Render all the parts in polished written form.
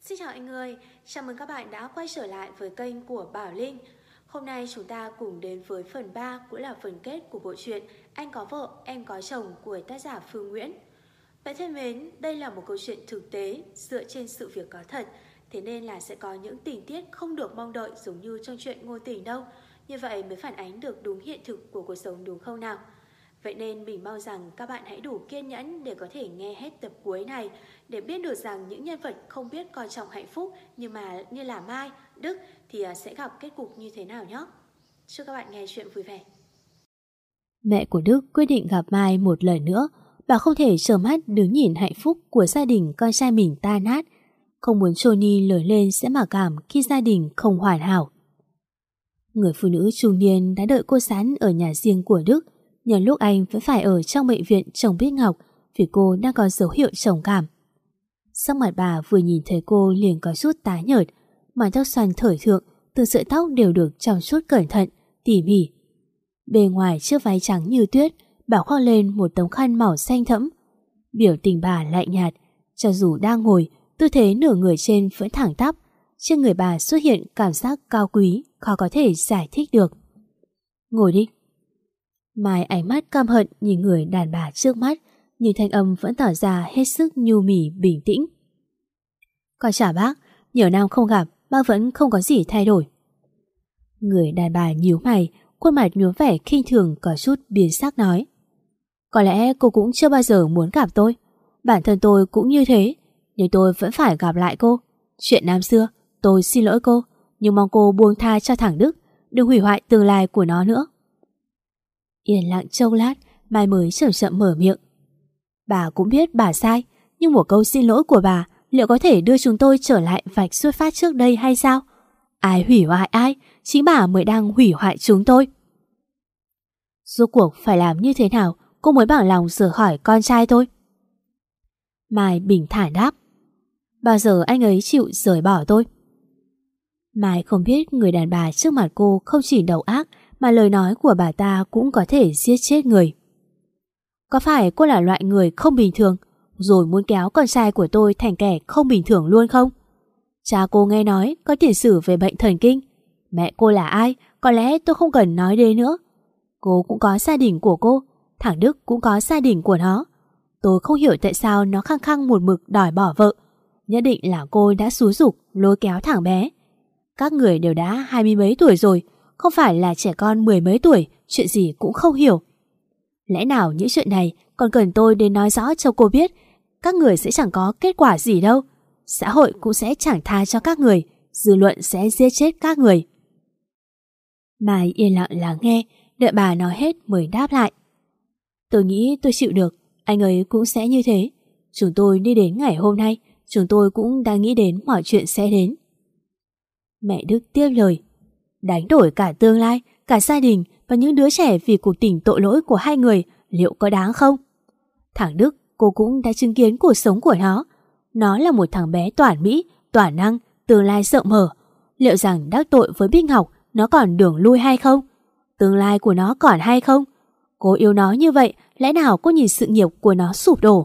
Xin chào anh ơi, chào mừng các bạn đã quay trở lại với kênh của Bảo Linh. Hôm nay chúng ta cùng đến với phần 3 cũng là phần kết của bộ truyện Anh có vợ, em có chồng của tác giả Phương Nguyễn. Bạn thân mến, đây là một câu chuyện thực tế dựa trên sự việc có thật, thế nên là sẽ có những tình tiết không được mong đợi giống như trong chuyện ngôn tình đâu. Như vậy mới phản ánh được đúng hiện thực của cuộc sống đúng không nào? Vậy nên mình mong rằng các bạn hãy đủ kiên nhẫn để có thể nghe hết tập cuối này, để biết được rằng những nhân vật không biết coi trọng hạnh phúc nhưng mà như là Mai, Đức thì sẽ gặp kết cục như thế nào nhé. Chúc các bạn nghe chuyện vui vẻ. Mẹ của Đức quyết định gặp Mai một lần nữa. Bà không thể trơ mắt đứng nhìn hạnh phúc của gia đình con trai mình tan nát, không muốn Johnny lớn lên sẽ mặc cảm khi gia đình không hoàn hảo. Người phụ nữ trung niên đã đợi cô sẵn ở nhà riêng của Đức, nhân lúc anh vẫn phải ở trong bệnh viện chồng Bích Ngọc vì cô đang có dấu hiệu trầm cảm. Sắc mặt bà vừa nhìn thấy cô liền có chút tái nhợt, mái tóc xoăn thời thượng, từng sợi tóc đều được chăm chút cẩn thận, tỉ mỉ. Bề ngoài chiếc váy trắng như tuyết, bà khoác lên một tấm khăn màu xanh thẫm. Biểu tình bà lạnh nhạt, cho dù đang ngồi, tư thế nửa người trên vẫn thẳng tắp, trên người bà xuất hiện cảm giác cao quý, khó có thể giải thích được. Ngồi đi. Mai ánh mắt căm hận nhìn người đàn bà trước mắt, nhưng thanh âm vẫn tỏ ra hết sức nhu mì bình tĩnh. Con chào bác, nhiều năm không gặp, bác vẫn không có gì thay đổi. Người đàn bà nhíu mày, khuôn mặt nhuốm vẻ khinh thường có chút biến sắc nói. Có lẽ cô cũng chưa bao giờ muốn gặp tôi. Bản thân tôi cũng như thế, nhưng tôi vẫn phải gặp lại cô. Chuyện năm xưa, tôi xin lỗi cô, nhưng mong cô buông tha cho thằng Đức, đừng hủy hoại tương lai của nó nữa. Yên lặng chốc lát, Mai mới chậm chậm mở miệng. Bà cũng biết bà sai, nhưng một câu xin lỗi của bà liệu có thể đưa chúng tôi trở lại vạch xuất phát trước đây hay sao? Ai hủy hoại ai, chính bà mới đang hủy hoại chúng tôi. Rốt cuộc phải làm như thế nào cô mới bằng lòng rời khỏi con trai tôi? Mai bình thản đáp. Bao giờ anh ấy chịu rời bỏ tôi? Mai không biết người đàn bà trước mặt cô không chỉ độc ác mà lời nói của bà ta cũng có thể giết chết người. Có phải cô là loại người không bình thường rồi muốn kéo con trai của tôi thành kẻ không bình thường luôn không? Cha cô nghe nói có tiền sử về bệnh thần kinh. Mẹ cô là ai? Có lẽ tôi không cần nói đến nữa. Cô cũng có gia đình của cô, thằng Đức cũng có gia đình của nó. Tôi không hiểu tại sao nó khăng khăng một mực đòi bỏ vợ. Nhất định là cô đã xúi giục lôi kéo thằng bé. Các người đều đã 20 mấy tuổi rồi, không phải là trẻ con 10 mấy tuổi, chuyện gì cũng không hiểu. Lẽ nào những chuyện này còn cần tôi đến nói rõ cho cô biết? Các người sẽ chẳng có kết quả gì đâu. Xã hội cũng sẽ chẳng tha cho các người, dư luận sẽ giết chết các người. Mai yên lặng lắng nghe, đợi bà nói hết mới đáp lại. Tôi nghĩ tôi chịu được, anh ấy cũng sẽ như thế. Chúng tôi đi đến ngày hôm nay, chúng tôi cũng đang nghĩ đến mọi chuyện sẽ đến. Mẹ Đức tiếp lời. Đánh đổi cả tương lai, cả gia đình và những đứa trẻ vì cuộc tình tội lỗi của hai người liệu có đáng không? Thằng Đức, cô cũng đã chứng kiến cuộc sống của nó. Nó là một thằng bé toản mỹ, toản năng, tương lai rộng mở. Liệu rằng đắc tội với Bích Ngọc nó còn đường lui hay không? Tương lai của nó còn hay không? Cô yêu nó như vậy, lẽ nào cô nhìn sự nghiệp của nó sụp đổ?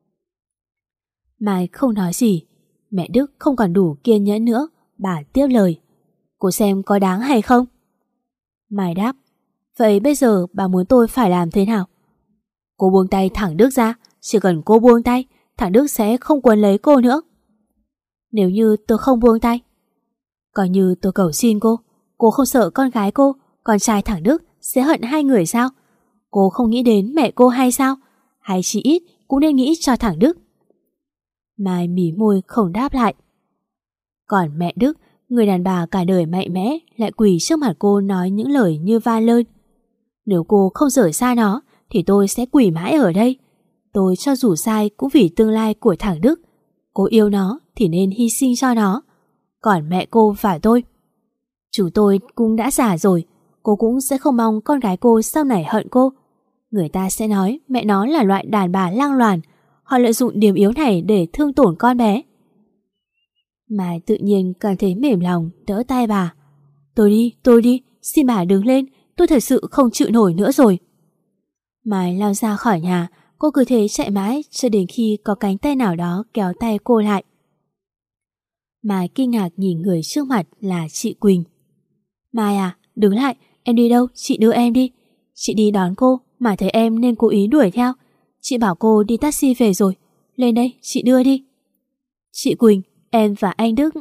Mai không nói gì. Mẹ Đức không còn đủ kiên nhẫn nữa. Bà tiếp lời. Cô xem có đáng hay không? Mai đáp. Vậy bây giờ bà muốn tôi phải làm thế nào? Cô buông tay thằng Đức ra. Chỉ cần cô buông tay, thằng Đức sẽ không quấn lấy cô nữa. Nếu như tôi không buông tay, coi như tôi cầu xin cô không sợ con gái cô, con trai thằng Đức sẽ hận hai người sao? Cô không nghĩ đến mẹ cô hay sao? Hay chỉ ít cũng nên nghĩ cho thằng Đức. Mai mỉ môi không đáp lại. Còn mẹ Đức, người đàn bà cả đời mạnh mẽ, lại quỳ trước mặt cô nói những lời như va lơn. Nếu cô không rời xa nó thì tôi sẽ quỳ mãi ở đây. Tôi cho dù sai cũng vì tương lai của thằng Đức. Cô yêu nó thì nên hy sinh cho nó. Còn mẹ cô và tôi, chúng tôi cũng đã già rồi. Cô cũng sẽ không mong con gái cô sau này hận cô. Người ta sẽ nói mẹ nó là loại đàn bà lang loàn. Họ lợi dụng điểm yếu này để thương tổn con bé. Mai tự nhiên cảm thấy mềm lòng, đỡ tay bà. Tôi đi, xin bà đứng lên, tôi thật sự không chịu nổi nữa rồi. Mai lao ra khỏi nhà, cô cứ thế chạy mãi cho đến khi có cánh tay nào đó kéo tay cô lại. Mai kinh ngạc nhìn người trước mặt là chị Quỳnh. Mai à, đứng lại, em đi đâu, chị đưa em đi. Chị đi đón cô mà thấy em nên cố ý đuổi theo. Chị bảo cô đi taxi về rồi. Lên đây, chị đưa đi. Chị Quỳnh, em và anh Đức.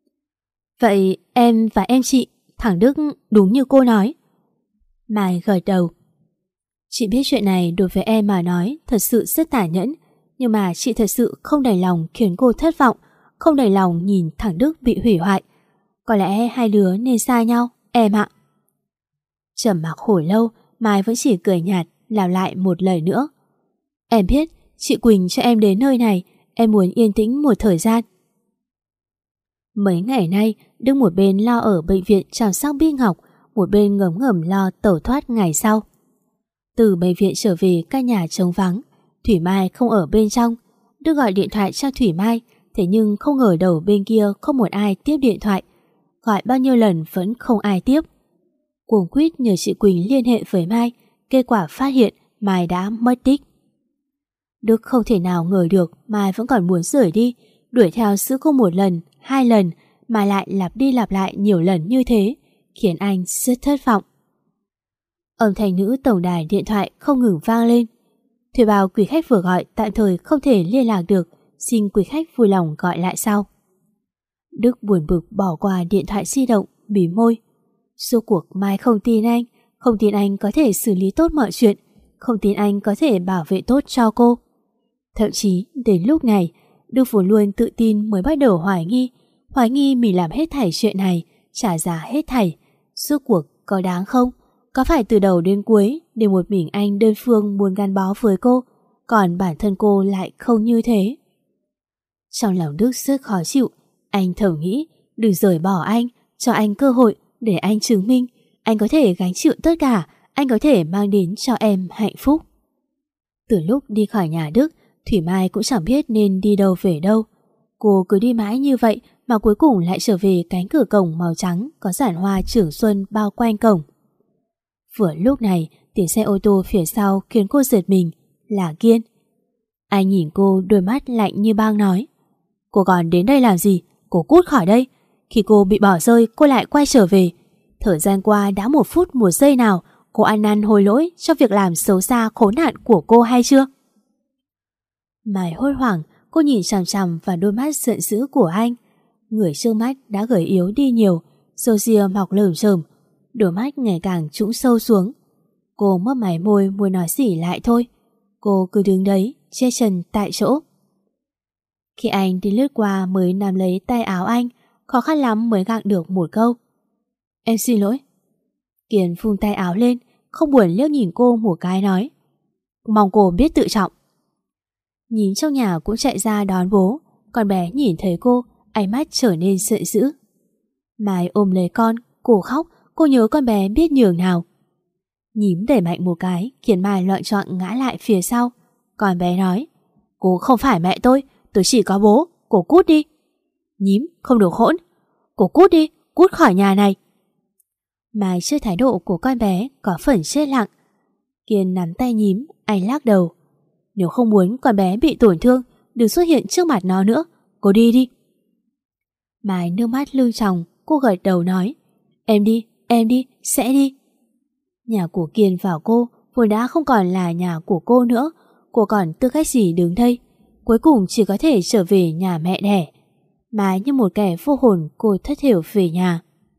Vậy em và em chị, thằng Đức đúng như cô nói. Mai gật đầu. Chị biết chuyện này đối với em mà nói thật sự rất tàn nhẫn, nhưng mà chị thật sự không đành lòng khiến cô thất vọng, không đành lòng nhìn thằng Đức bị hủy hoại. Có lẽ hai đứa nên xa nhau, em ạ. Trầm mặc hồi lâu, Mai vẫn chỉ cười nhạt, lặp lại một lời nữa. Em biết, chị Quỳnh cho em đến nơi này, em muốn yên tĩnh một thời gian. Mấy ngày nay, Đức một bên lo ở bệnh viện chăm sóc Bích Ngọc, một bên ngấm ngầm lo tẩu thoát ngày sau. Từ bệnh viện trở về, căn nhà trống vắng, Thủy Mai không ở bên trong. Đức gọi điện thoại cho Thủy Mai, thế nhưng không ngờ đầu bên kia không một ai tiếp điện thoại. Gọi bao nhiêu lần vẫn không ai tiếp. Cuồng quýt nhờ chị Quỳnh liên hệ với Mai, kết quả phát hiện Mai đã mất tích. Đức không thể nào ngờ được Mai vẫn còn muốn rời đi, đuổi theo giữ cô một lần, hai lần, mà lại lặp đi lặp lại nhiều lần như thế, khiến anh rất thất vọng. Âm thanh nữ tổng đài điện thoại không ngừng vang lên. Thuê bao quý khách vừa gọi tạm thời không thể liên lạc được, xin quý khách vui lòng gọi lại sau. Đức buồn bực bỏ qua điện thoại di động, bỉ môi. Rốt cuộc Mai không tin anh, không tin anh có thể xử lý tốt mọi chuyện, không tin anh có thể bảo vệ tốt cho cô. Thậm chí đến lúc này, Đức vốn luôn tự tin mới bắt đầu hoài nghi mình làm hết thảy chuyện này, trả giá hết thảy. Rốt cuộc có đáng không? Có phải từ đầu đến cuối để một mình anh đơn phương muốn gắn bó với cô, còn bản thân cô lại không như thế? Trong lòng Đức rất khó chịu, anh thầm nghĩ đừng rời bỏ anh, cho anh cơ hội để anh chứng minh anh có thể gánh chịu tất cả, anh có thể mang đến cho em hạnh phúc. Từ lúc đi khỏi nhà Đức, Thủy Mai cũng chẳng biết nên đi đâu về đâu. Cô cứ đi mãi như vậy mà cuối cùng lại trở về cánh cửa cổng màu trắng có giản hoa Trường Xuân bao quanh cổng. Vừa lúc này, tiếng xe ô tô phía sau khiến cô giật mình, là Kiên. Anh nhìn cô đôi mắt lạnh như băng nói: Cô còn đến đây làm gì? Cô cút khỏi đây. Khi cô bị bỏ rơi, cô lại quay trở về. Thời gian qua đã 1 phút 1 giây nào cô ăn năn hối lỗi cho việc làm xấu xa khốn nạn của cô hay chưa? Mai hốt hoảng, cô nhìn chằm chằm vào đôi mắt giận dữ của anh. Người trước mắt đã gầy yếu đi nhiều, râu ria mọc lởm chởm, đôi mắt ngày càng trũng sâu xuống. Cô mấp máy môi muốn nói gì lại thôi. Cô cứ đứng đấy, che chân tại chỗ. Khi anh đi lướt qua mới nắm lấy tay áo anh, khó khăn lắm mới gặng được một câu: Em xin lỗi. Kiên phung tay áo lên, không buồn liếc nhìn cô một cái nói: Mong cô biết tự trọng. Nhìn trong nhà cũng chạy ra đón bố, con bé nhìn thấy cô, ánh mắt trở nên giận dữ. Mai ôm lấy con, cô khóc, cô nhớ con bé biết nhường nào. Nhím đẩy mạnh một cái khiến Mai loạng choạng ngã lại phía sau. Con bé nói: Cô không phải mẹ tôi chỉ có bố, cô cút đi. Nhím không được hỗn, cô cút đi, cút khỏi nhà này. Mai trước thái độ của con bé có phần chết lặng. Kiên nắm tay Nhím, anh lắc đầu: Nếu không muốn con bé bị tổn thương, đừng xuất hiện trước mặt nó nữa, cô đi đi. Mai nước mắt lưng tròng, cô gật đầu nói: Em đi, sẽ đi. Nhà của Kiên và cô vốn đã không còn là nhà của cô nữa, cô còn tư cách gì đứng đây? Cuối cùng chỉ có thể trở về nhà mẹ đẻ. Mai như một kẻ vô hồn, cô thất thểu về nhà.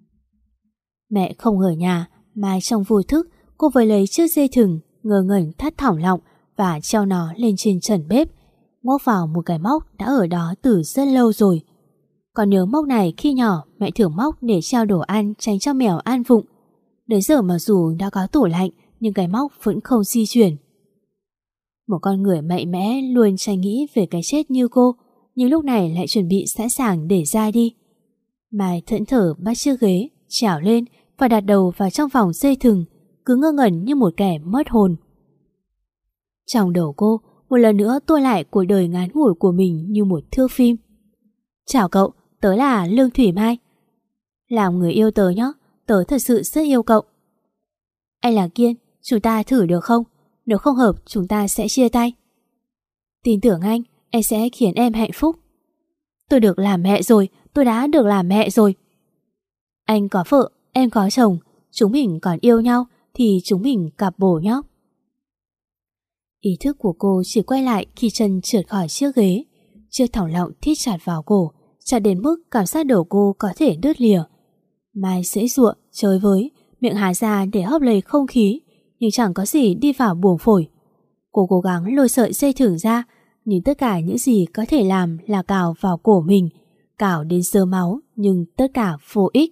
Mẹ không ở nhà, Mai trong vô thức cô vừa lấy chiếc dây thừng ngơ ngẩn thắt thỏng lọng và treo nó lên trên trần bếp, móc vào một cái móc đã ở đó từ rất lâu rồi. Còn nhớ móc này khi nhỏ mẹ thường móc để treo đồ ăn tránh cho mèo ăn vụng. Đến giờ mặc dù đã có tủ lạnh nhưng cái móc vẫn không di chuyển. Một con người mạnh mẽ luôn tranh nghĩ về cái chết như cô, nhưng lúc này lại chuẩn bị sẵn sàng để ra đi. Mai thẫn thờ bắt chiếc ghế, trèo lên và đặt đầu vào trong vòng dây thừng, cứ ngơ ngẩn như một kẻ mất hồn. Trong đầu cô một lần nữa tua lại cuộc đời ngắn ngủi của mình như một thước phim. Chào cậu, tớ là Lương Thủy Mai. Làm người yêu tớ nhé, tớ thật sự rất yêu cậu. Anh là Kiên, chúng ta thử được không? Nếu không hợp chúng ta sẽ chia tay. Tin tưởng anh sẽ khiến em hạnh phúc. Tôi được làm mẹ rồi, tôi đã được làm mẹ rồi. Anh có vợ, em có chồng, chúng mình còn yêu nhau thì chúng mình cặp bồ nhé. Ý thức của cô chỉ quay lại khi chân trượt khỏi chiếc ghế. Chiếc thòng lọng thít chặt vào cổ, chặt đến mức cảm giác đầu cô có thể đứt lìa. Mai giãy giụa, chơi với, miệng há ra để hấp lấy không khí, nhưng chẳng có gì đi vào buồng phổi. Cô cố gắng lôi sợi dây thừng ra, nhưng tất cả những gì có thể làm là cào vào cổ mình, cào đến rớm máu, nhưng tất cả vô ích.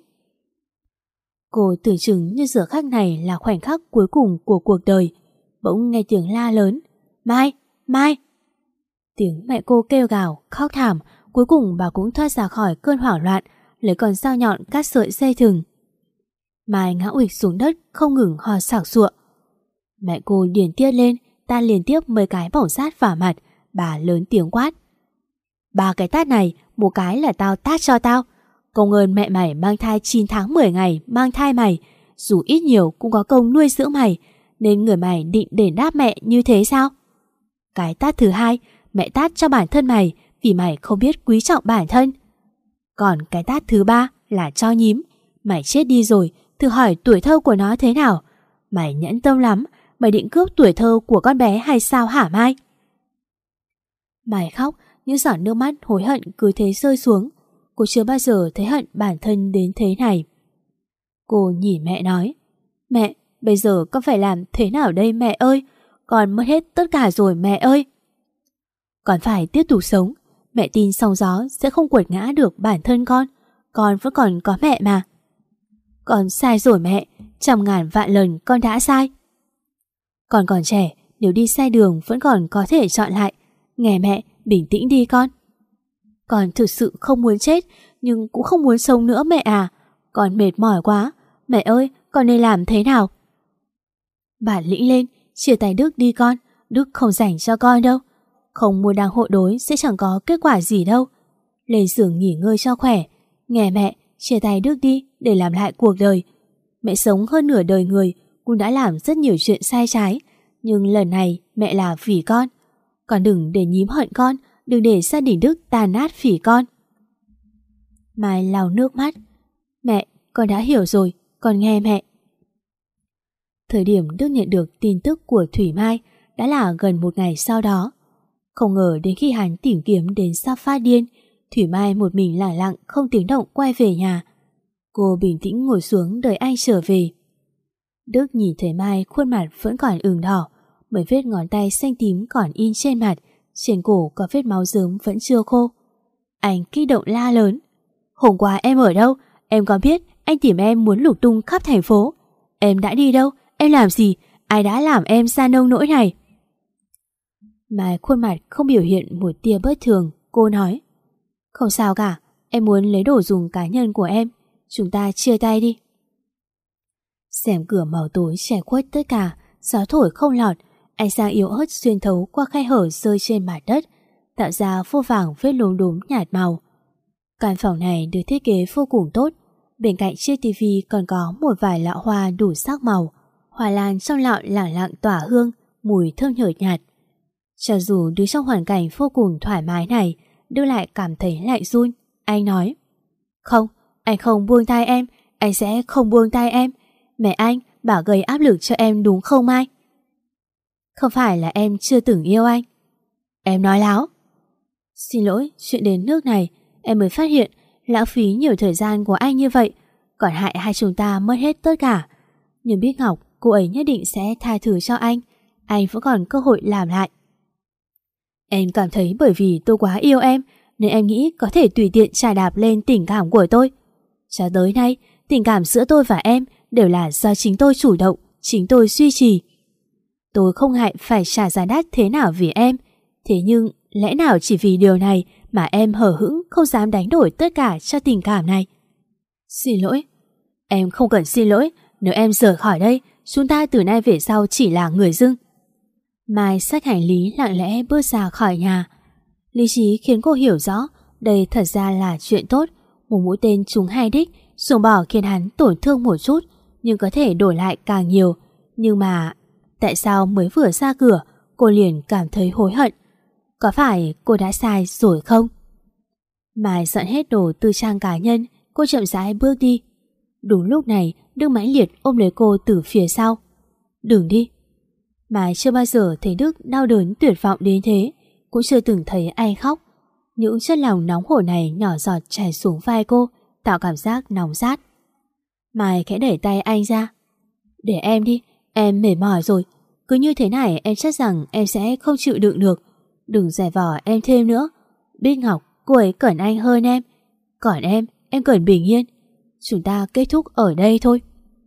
Cô tưởng chừng như giờ khắc này là khoảnh khắc cuối cùng của cuộc đời. Bỗng nghe tiếng la lớn: Mai, Mai! Tiếng mẹ cô kêu gào, khóc thảm. Cuối cùng bà cũng thoát ra khỏi cơn hoảng loạn, lấy con dao nhọn cắt sợi dây thừng. Mai ngã ụịch xuống đất, không ngừng ho sặc sụa. Mẹ cô điên tiết lên, ta liên tiếp mấy cái bổng sát vào mặt. Bà lớn tiếng quát: 3 cái tát này, một cái là tao tát cho tao. Công ơn mẹ mày mang thai 9 tháng 10 ngày mang thai mày, dù ít nhiều cũng có công nuôi dưỡng mày, nên người mày định đền đáp mẹ như thế sao? Cái tát thứ hai, mẹ tát cho bản thân mày vì mày không biết quý trọng bản thân. Còn cái tát thứ ba là cho nhím. Mày chết đi rồi, thử hỏi tuổi thơ của nó thế nào? Mày nhẫn tâm lắm, mày định cướp tuổi thơ của con bé hay sao hả Mai? Mai khóc, những giọt nước mắt hối hận cứ thế rơi xuống. Cô chưa bao giờ thấy hận bản thân đến thế này. Cô nhìn mẹ nói: Mẹ, bây giờ con phải làm thế nào đây mẹ ơi? Con mất hết tất cả rồi mẹ ơi. Con phải tiếp tục sống. Mẹ tin sóng gió sẽ không quật ngã được bản thân con. Con vẫn còn có mẹ mà. Con sai rồi mẹ, 100.000 vạn lần con đã sai. Con còn trẻ, nếu đi sai đường vẫn còn có thể chọn lại. Nghe mẹ, bình tĩnh đi con. Con thực sự không muốn chết, nhưng cũng không muốn sống nữa mẹ à. Con mệt mỏi quá. Mẹ ơi, con nên làm thế nào? Bản lĩnh lên, chia tay Đức đi con. Đức không dành cho con đâu. Không mua đang hộ đối sẽ chẳng có kết quả gì đâu. Lên giường nghỉ ngơi cho khỏe. Nghe mẹ, chia tay Đức đi để làm lại cuộc đời. Mẹ sống hơn nửa đời người, cũng đã làm rất nhiều chuyện sai trái. Nhưng lần này mẹ là vì con. Con đừng để nhím hận con, đừng để gia đình Đức tàn nát vì con. Mai lau nước mắt. Mẹ, con đã hiểu rồi, con nghe mẹ. Thời điểm Đức nhận được tin tức của Thủy Mai đã là gần 1 ngày sau đó. Không ngờ đến khi hắn tìm kiếm đến sắp phát điên, Thủy Mai một mình lẳng lặng không tiếng động quay về nhà. Cô bình tĩnh ngồi xuống đợi anh trở về. Đức nhìn thấy Mai khuôn mặt vẫn còn ửng đỏ, mấy vết ngón tay xanh tím còn in trên mặt, trên cổ có vết máu rớm vẫn chưa khô. Anh kích động la lớn: Hôm qua em ở đâu? Em có biết anh tìm em muốn lục tung khắp thành phố. Em đã đi đâu? Em làm gì? Ai đã làm em ra nông nỗi này? Mai khuôn mặt không biểu hiện một tia bất thường. Cô nói: Không sao cả, em muốn lấy đồ dùng cá nhân của em. Chúng ta chia tay đi. Rèm cửa màu tối che khuất tất cả, gió thổi không lọt, ánh sáng yếu ớt xuyên thấu qua khe hở rơi trên mặt đất, tạo ra vô vàng vết lốm đốm nhạt màu. Căn phòng này được thiết kế vô cùng tốt. Bên cạnh chiếc tivi còn có một vài lọ hoa đủ sắc màu. Hoa lan trong lọ lẳng lặng tỏa hương, mùi thơm nhợt nhạt. Cho dù đứng trong hoàn cảnh vô cùng thoải mái này, Đức lại cảm thấy lạnh run. Anh nói: Không, anh không buông tay em. Anh sẽ không buông tay em. Mẹ anh bảo gây áp lực cho em đúng không Mai? Không phải là em chưa từng yêu anh. Em nói láo. Xin lỗi, chuyện đến nước này em mới phát hiện lãng phí nhiều thời gian của anh như vậy, còn hại hai chúng ta mất hết tất cả. Nhưng biết Ngọc, cô ấy nhất định sẽ tha thứ cho anh vẫn còn cơ hội làm lại. Em cảm thấy bởi vì tôi quá yêu em nên em nghĩ có thể tùy tiện chà đạp lên tình cảm của tôi. Cho tới nay, tình cảm giữa tôi và em đều là do chính tôi chủ động, chính tôi duy trì. Tôi không ngại phải trả giá đắt thế nào vì em. Thế nhưng lẽ nào chỉ vì điều này mà em hờ hững không dám đánh đổi tất cả cho tình cảm này? Xin lỗi. Em không cần xin lỗi. Nếu em rời khỏi đây, chúng ta từ nay về sau chỉ là người dưng. Mai xách hành lý lặng lẽ bước ra khỏi nhà. Lý trí khiến cô hiểu rõ đây thật ra là chuyện tốt. Một mũi tên trúng 2 đích, xuồng bỏ khiến hắn tổn thương một chút, nhưng có thể đổi lại càng nhiều. Nhưng mà tại sao mới vừa ra cửa cô liền cảm thấy hối hận? Có phải cô đã sai rồi không? Mai dọn hết đồ tư trang cá nhân, cô chậm rãi bước đi. Đúng lúc này, Đức mãnh liệt ôm lấy cô từ phía sau. Đừng đi. Mai chưa bao giờ thấy Đức đau đớn tuyệt vọng đến thế, cũng chưa từng thấy ai khóc. Những chất lòng nóng hổi này nhỏ giọt chảy xuống vai cô, tạo cảm giác nóng rát. Mai khẽ đẩy tay anh ra. Để em đi, em mệt mỏi rồi. Cứ như thế này em chắc rằng em sẽ không chịu đựng được. Đừng giày vò em thêm nữa. Bích Ngọc, cô ấy cần anh hơn em. Còn em cần bình yên. Chúng ta kết thúc ở đây thôi.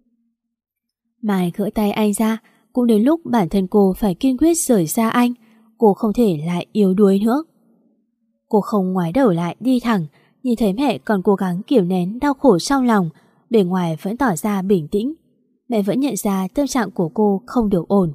Mai gỡ tay anh ra. Cũng đến lúc bản thân cô phải kiên quyết rời xa anh. Cô không thể lại yếu đuối nữa. Cô không ngoái đầu lại đi thẳng. Nhìn thấy mẹ còn cố gắng kiềm nén đau khổ trong lòng, bề ngoài vẫn tỏ ra bình tĩnh. Mẹ vẫn nhận ra tâm trạng của cô không được ổn.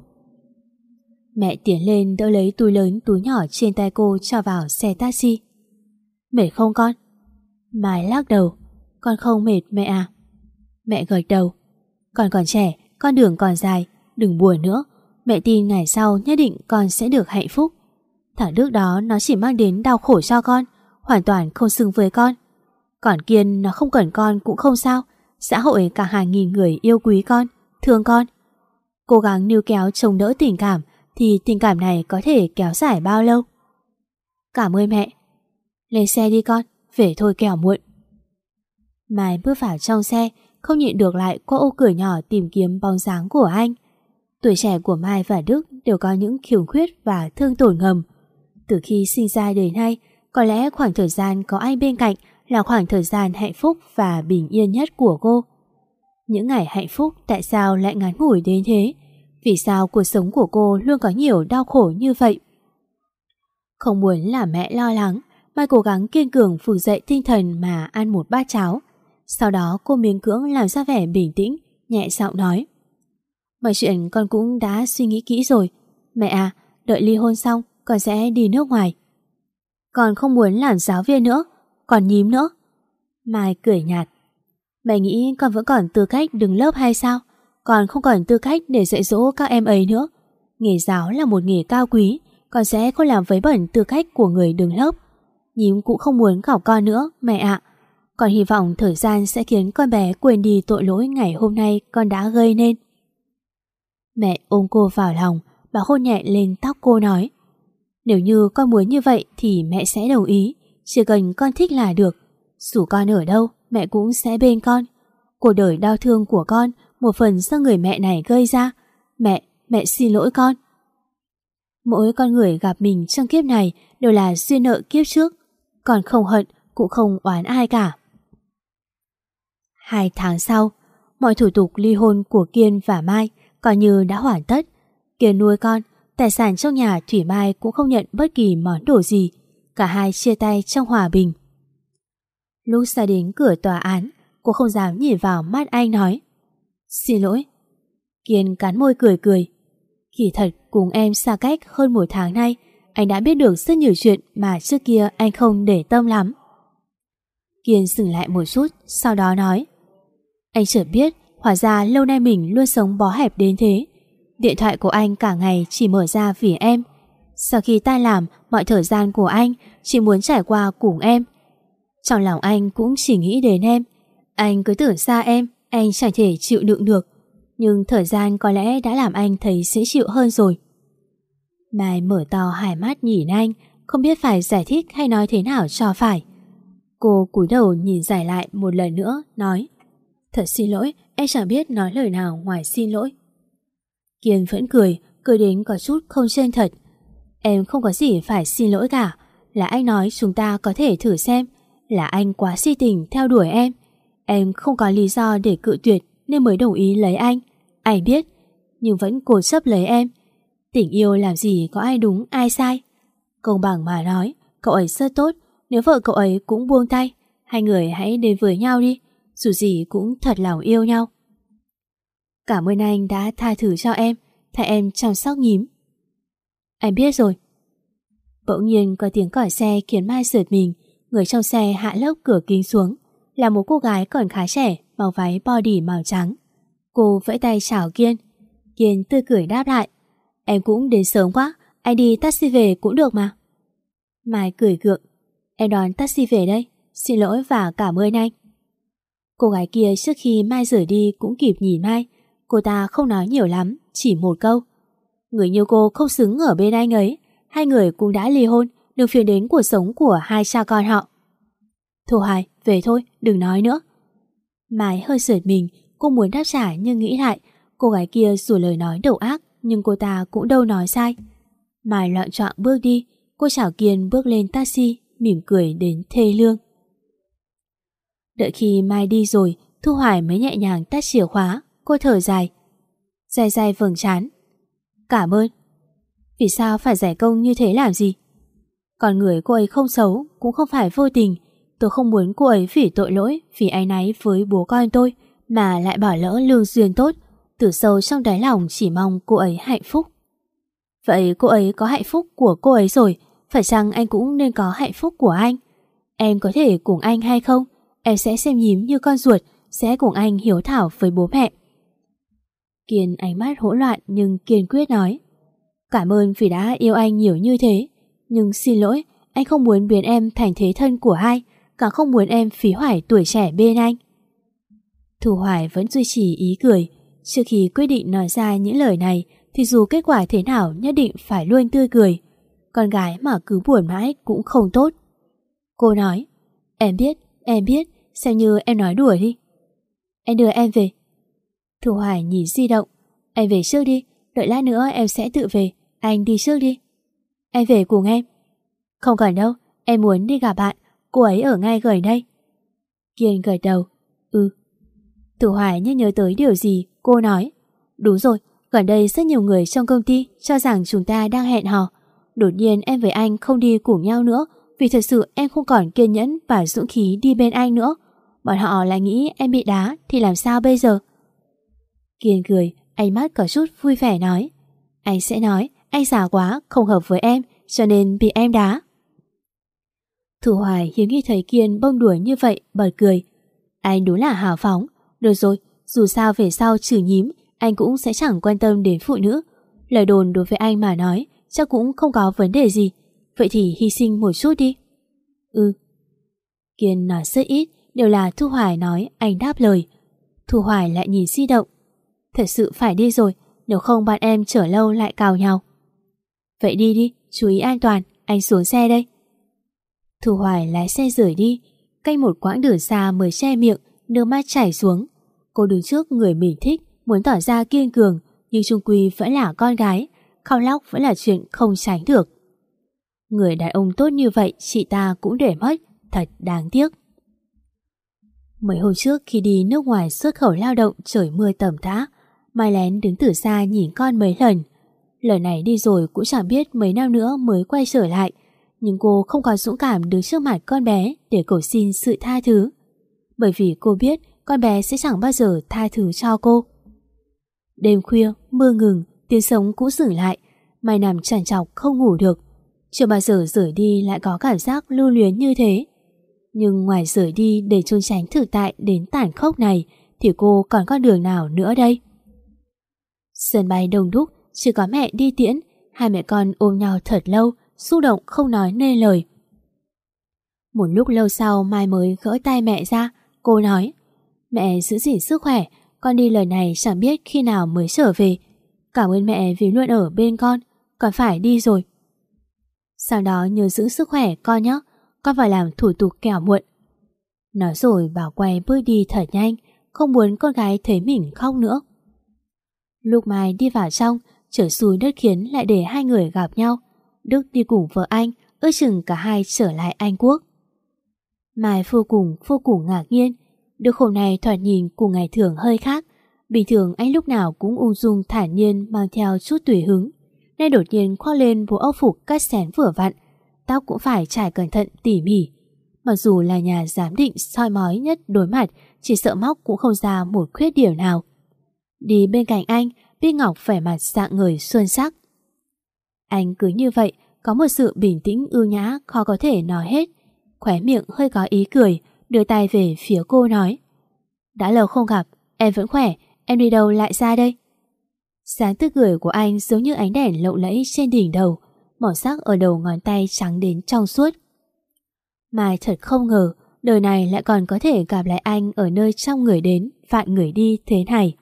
Mẹ tiến lên đỡ lấy túi lớn túi nhỏ trên tay cô cho vào xe taxi. Mệt không con? Mai lắc đầu. Con không mệt mẹ à? Mẹ gật đầu. Con còn trẻ, con đường còn dài, đừng buồn nữa. Mẹ tin ngày sau nhất định con sẽ được hạnh phúc. Thằng Đức đó nó chỉ mang đến đau khổ cho con, hoàn toàn không xứng với con. Còn Kiên nó không cần con cũng không sao. Xã hội cả hàng nghìn người yêu quý con, thương con. Cố gắng níu kéo chống đỡ tình cảm, thì tình cảm này có thể kéo dài bao lâu? Cảm ơn mẹ. Lên xe đi con, về thôi kẻo muộn. Mai bước vào trong xe, không nhịn được lại qua ô cửa nhỏ tìm kiếm bóng dáng của anh. Tuổi trẻ của Mai và Đức đều có những khiếm khuyết và thương tổn ngầm. Từ khi sinh ra đến nay, có lẽ khoảng thời gian có anh bên cạnh là khoảng thời gian hạnh phúc và bình yên nhất của cô. Những ngày hạnh phúc tại sao lại ngắn ngủi đến thế? Vì sao cuộc sống của cô luôn có nhiều đau khổ như vậy? Không muốn làm mẹ lo lắng, Mai cố gắng kiên cường vực dậy tinh thần mà ăn một bát cháo. Sau đó cô miễn cưỡng làm ra vẻ bình tĩnh, nhẹ giọng nói. Mọi chuyện con cũng đã suy nghĩ kỹ rồi. Mẹ à, đợi ly hôn xong con sẽ đi nước ngoài. Con không muốn làm giáo viên nữa, còn nhím nữa. Mai cười nhạt. Mẹ nghĩ con vẫn còn tư cách đứng lớp hay sao? Con không còn tư cách để dạy dỗ các em ấy nữa. Nghề giáo là một nghề cao quý, con sẽ không làm vấy bẩn tư cách của người đứng lớp. Nhím cũng không muốn gặp con nữa, mẹ ạ. Con hy vọng thời gian sẽ khiến con bé quên đi tội lỗi ngày hôm nay con đã gây nên. Mẹ ôm cô vào lòng, bà hôn nhẹ lên tóc cô nói. Nếu như con muốn như vậy thì mẹ sẽ đồng ý, chỉ cần con thích là được. Dù con ở đâu, mẹ cũng sẽ bên con. Cuộc đời đau thương của con một phần do người mẹ này gây ra. Mẹ xin lỗi con. Mỗi con người gặp mình trong kiếp này đều là duyên nợ kiếp trước. Con không hận, cũng không oán ai cả. 2 tháng sau, mọi thủ tục ly hôn của Kiên và Mai coi như đã hoàn tất. Kiên nuôi con, tài sản trong nhà Thủy Mai cũng không nhận bất kỳ món đồ gì. Cả hai chia tay trong hòa bình. Lúc ra đến cửa tòa án, cô không dám nhìn vào mắt anh nói. Xin lỗi. Kiên cắn môi cười cười. Kỳ thật cùng em xa cách hơn 1 tháng nay, anh đã biết được rất nhiều chuyện mà trước kia anh không để tâm lắm. Kiên dừng lại một chút, sau đó nói. Anh chợt biết, hóa ra lâu nay mình luôn sống bó hẹp đến thế. Điện thoại của anh cả ngày chỉ mở ra vì em. Sau khi tan làm, mọi thời gian của anh chỉ muốn trải qua cùng em. Trong lòng anh cũng chỉ nghĩ đến em. Anh cứ tưởng xa em, anh chẳng thể chịu đựng được. Nhưng thời gian có lẽ đã làm anh thấy dễ chịu hơn rồi. Mai mở to hai mắt nhìn anh, không biết phải giải thích hay nói thế nào cho phải. Cô cúi đầu nhìn giải lại một lần nữa, nói. Thật xin lỗi, em chẳng biết nói lời nào ngoài xin lỗi. Kiên vẫn cười đến có chút không chân thật. Em không có gì phải xin lỗi cả. Là anh nói chúng ta có thể thử xem. Là anh quá si tình theo đuổi em. Em không có lý do để cự tuyệt nên mới đồng ý lấy anh. Anh biết, nhưng vẫn cố chấp lấy em. Tình yêu làm gì có ai đúng ai sai. Công bằng mà nói, cậu ấy rất tốt. Nếu vợ cậu ấy cũng buông tay, hai người hãy đến với nhau đi. Dù gì cũng thật lòng yêu nhau. Cảm ơn anh đã tha thứ cho em, thay em chăm sóc nhím. Anh biết rồi. Bỗng nhiên có tiếng còi xe khiến Mai giật mình. Người trong xe hạ lốc cửa kính xuống. Là một cô gái còn khá trẻ, mặc váy body màu trắng. Cô vẫy tay chào Kiên. Kiên tươi cười đáp lại. Em cũng đến sớm quá, anh đi taxi về cũng được mà. Mai cười gượng. Em đón taxi về đây. xin lỗi và cảm ơn anh. Cô gái kia trước khi Mai rời đi cũng kịp nhìn Mai. Cô ta không nói nhiều lắm, chỉ một câu: người như cô không xứng ở bên anh ấy. Hai người cũng đã ly hôn, đừng phiền đến cuộc sống của hai cha con họ. Thu Hoài, về thôi, đừng nói nữa. Mai hơi sượt mình, cô muốn đáp trả nhưng nghĩ lại, cô gái kia dù lời nói độc ác nhưng cô ta cũng đâu nói sai. Mai loạng choạng bước đi, cô chào Kiên bước lên taxi, mỉm cười đến thê lương. Đợi khi Mai đi rồi, Thu Hoài mới nhẹ nhàng tắt chìa khóa. Cô thở dài, day day vầng trán. Cảm ơn. Vì sao phải giải công như thế làm gì? Con người cô ấy không xấu, cũng không phải vô tình. Tôi không muốn cô ấy vì tội lỗi, vì áy náy với bố con tôi mà lại bỏ lỡ lương duyên tốt. Từ sâu trong đáy lòng chỉ mong cô ấy hạnh phúc. Vậy cô ấy có hạnh phúc của cô ấy rồi, phải chăng anh cũng nên có hạnh phúc của anh? Em có thể cùng anh hay không? Em sẽ xem nhím như con ruột, sẽ cùng anh hiếu thảo với bố mẹ. Kiên ánh mắt hỗn loạn nhưng kiên quyết nói: cảm ơn vì đã yêu anh nhiều như thế, nhưng xin lỗi, anh không muốn biến em thành thế thân của ai, càng không muốn em phí hoài tuổi trẻ bên anh. Thu Hoài vẫn duy trì ý cười. Trước khi quyết định nói ra những lời này thì dù kết quả thế nào nhất định phải luôn tươi cười. Con gái mà cứ buồn mãi cũng không tốt. Cô nói: em biết, xem như em nói đùa đi. Anh đưa em về. Thu Hoài nhìn di động: anh về trước đi, đợi lát nữa em sẽ tự về, anh đi trước đi. Anh về cùng em. Không cần đâu, em muốn đi gặp bạn, cô ấy ở ngay gần đây. Kiên gật đầu: Thu Hoài như nhớ tới điều gì, cô nói: đúng rồi, gần đây rất nhiều người trong công ty cho rằng chúng ta đang hẹn hò. Đột nhiên em với anh không đi cùng nhau nữa, vì thật sự em không còn kiên nhẫn và dũng khí đi bên anh nữa. Bọn họ lại nghĩ em bị đá thì làm sao bây giờ? Kiên cười, ánh mắt có chút vui vẻ nói: anh sẽ nói anh già quá, không hợp với em, cho nên bị em đá. Thu Hoài hiếm khi thấy Kiên bông đùa như vậy, bật cười: anh đúng là hào phóng. Được rồi, dù sao về sau trừ nhím, anh cũng sẽ chẳng quan tâm đến phụ nữ. Lời đồn đối với anh mà nói chắc cũng không có vấn đề gì. Vậy thì hy sinh một chút đi. Kiên nói rất ít, đều là Thu Hoài nói, anh đáp lời. Thu Hoài lại nhìn di động: thật sự phải đi rồi, nếu không bạn em chở lâu lại cào nhau. Vậy đi đi, chú ý an toàn, anh xuống xe đây. Thu Hoài lái xe rời đi. Canh một quãng đường xa mới che miệng, nước mắt chảy xuống. Cô đứng trước người mình thích, muốn tỏ ra kiên cường, nhưng chung quy vẫn là con gái, khóc lóc vẫn là chuyện không tránh được. Người đàn ông tốt như vậy chị ta cũng để mất, thật đáng tiếc. Mấy hôm trước khi đi nước ngoài xuất khẩu lao động trời mưa tầm tã, Mai lén đứng từ xa nhìn con mấy lần. Lần này đi rồi cũng chẳng biết mấy năm nữa mới quay trở lại, nhưng cô không có dũng cảm đứng trước mặt con bé để cầu xin sự tha thứ. Bởi vì cô biết con bé sẽ chẳng bao giờ tha thứ cho cô. Đêm khuya, mưa ngừng, tiếng sống cũng dừng lại. Mai nằm trằn trọc không ngủ được. Chưa bao giờ rời đi lại có cảm giác lưu luyến như thế. Nhưng ngoài rời đi để trốn tránh thực tại đến tàn khốc này thì cô còn con đường nào nữa đây? Sân bay đông đúc, chỉ có mẹ đi tiễn. Hai mẹ con ôm nhau thật lâu, xúc động không nói nên lời. Một lúc lâu sau Mai mới gỡ tay mẹ ra. Cô nói: mẹ giữ gìn sức khỏe, con đi lần này chẳng biết khi nào mới trở về. Cảm ơn mẹ vì luôn ở bên con phải đi rồi. Sau đó nhớ giữ sức khỏe con nhé, con phải làm thủ tục kẻo muộn. Nói rồi bà quay bước đi thật nhanh, không muốn con gái thấy mình khóc nữa. Lúc Mai đi vào trong, trời xui đất khiến lại để hai người gặp nhau. Đức đi cùng vợ anh, ước chừng cả hai trở lại Anh Quốc. Mai vô cùng ngạc nhiên. Đức hôm nay thoạt nhìn cùng ngày thường hơi khác. Bình thường anh lúc nào cũng ung dung thản nhiên, mang theo chút tùy hứng. Nên đột nhiên khoác lên bộ âu phục cắt xén vừa vặn, tóc cũng phải trải cẩn thận tỉ mỉ. Mặc dù là nhà giám định soi mói nhất đối mặt, chỉ sợ móc cũng không ra một khuyết điểm nào. Đi bên cạnh anh, Bích Ngọc vẻ mặt rạng ngời xuân sắc. Anh cứ như vậy, có một sự bình tĩnh ưu nhã khó có thể nói hết. Khóe miệng hơi có ý cười, đưa tay về phía cô nói: đã lâu không gặp, em vẫn khỏe, em đi đâu lại ra đây? Sáng tươi cười của anh giống như ánh đèn lộng lẫy trên đỉnh đầu, màu sắc ở đầu ngón tay trắng đến trong suốt. Mai thật không ngờ, đời này lại còn có thể gặp lại anh ở nơi trăm người đến, vạn người đi thế này.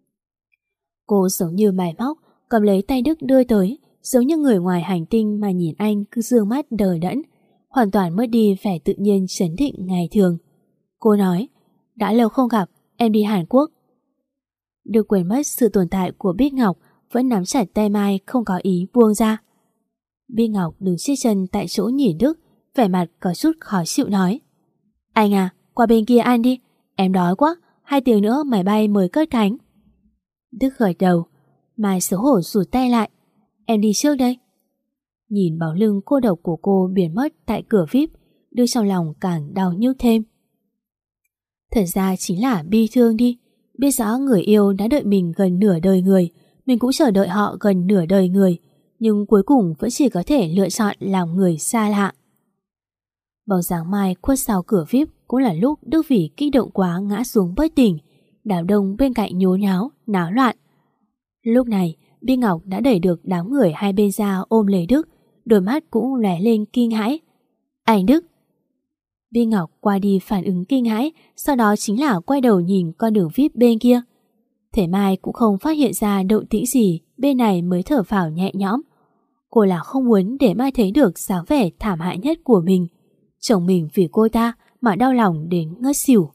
Cô giống như máy móc, cầm lấy tay Đức đưa tới, giống như người ngoài hành tinh mà nhìn anh cứ dương mắt đờ đẫn, hoàn toàn mất đi vẻ tự nhiên trấn định ngày thường. Cô nói, đã lâu không gặp, em đi Hàn Quốc. Đức quên mất sự tồn tại của Bích Ngọc, vẫn nắm chặt tay Mai không có ý buông ra. Bích Ngọc đứng siết chân tại chỗ nhìn Đức, vẻ mặt có chút khó chịu nói, anh à, qua bên kia ăn đi, em đói quá, 2 tiếng nữa máy bay mới cất cánh. Đức gật đầu, Mai xấu hổ rụt tay lại, em đi trước đây. Nhìn bóng lưng cô độc của cô biến mất tại cửa VIP, Đức trong lòng càng đau nhức thêm. Thật ra chính là bi thương đi, biết rõ người yêu đã đợi mình gần nửa đời người, mình cũng chờ đợi họ gần nửa đời người, nhưng cuối cùng vẫn chỉ có thể lựa chọn làm người xa lạ. Bóng dáng Mai khuất sau cửa VIP cũng là lúc Đức vì kích động quá ngã xuống bất tỉnh, đám đông bên cạnh nhốn nháo, náo loạn. Lúc này, Bích Ngọc đã đẩy được đám người hai bên ra ôm lấy Đức, đôi mắt cũng lóe lên kinh hãi. Anh Đức! Bích Ngọc qua đi phản ứng kinh hãi, sau đó chính là quay đầu nhìn con đường VIP bên kia. Thế Mai cũng không phát hiện ra động tĩnh gì, bên này mới thở phào nhẹ nhõm. Cô là không muốn để Mai thấy được dáng vẻ thảm hại nhất của mình. Chồng mình vì cô ta mà đau lòng đến ngất xỉu.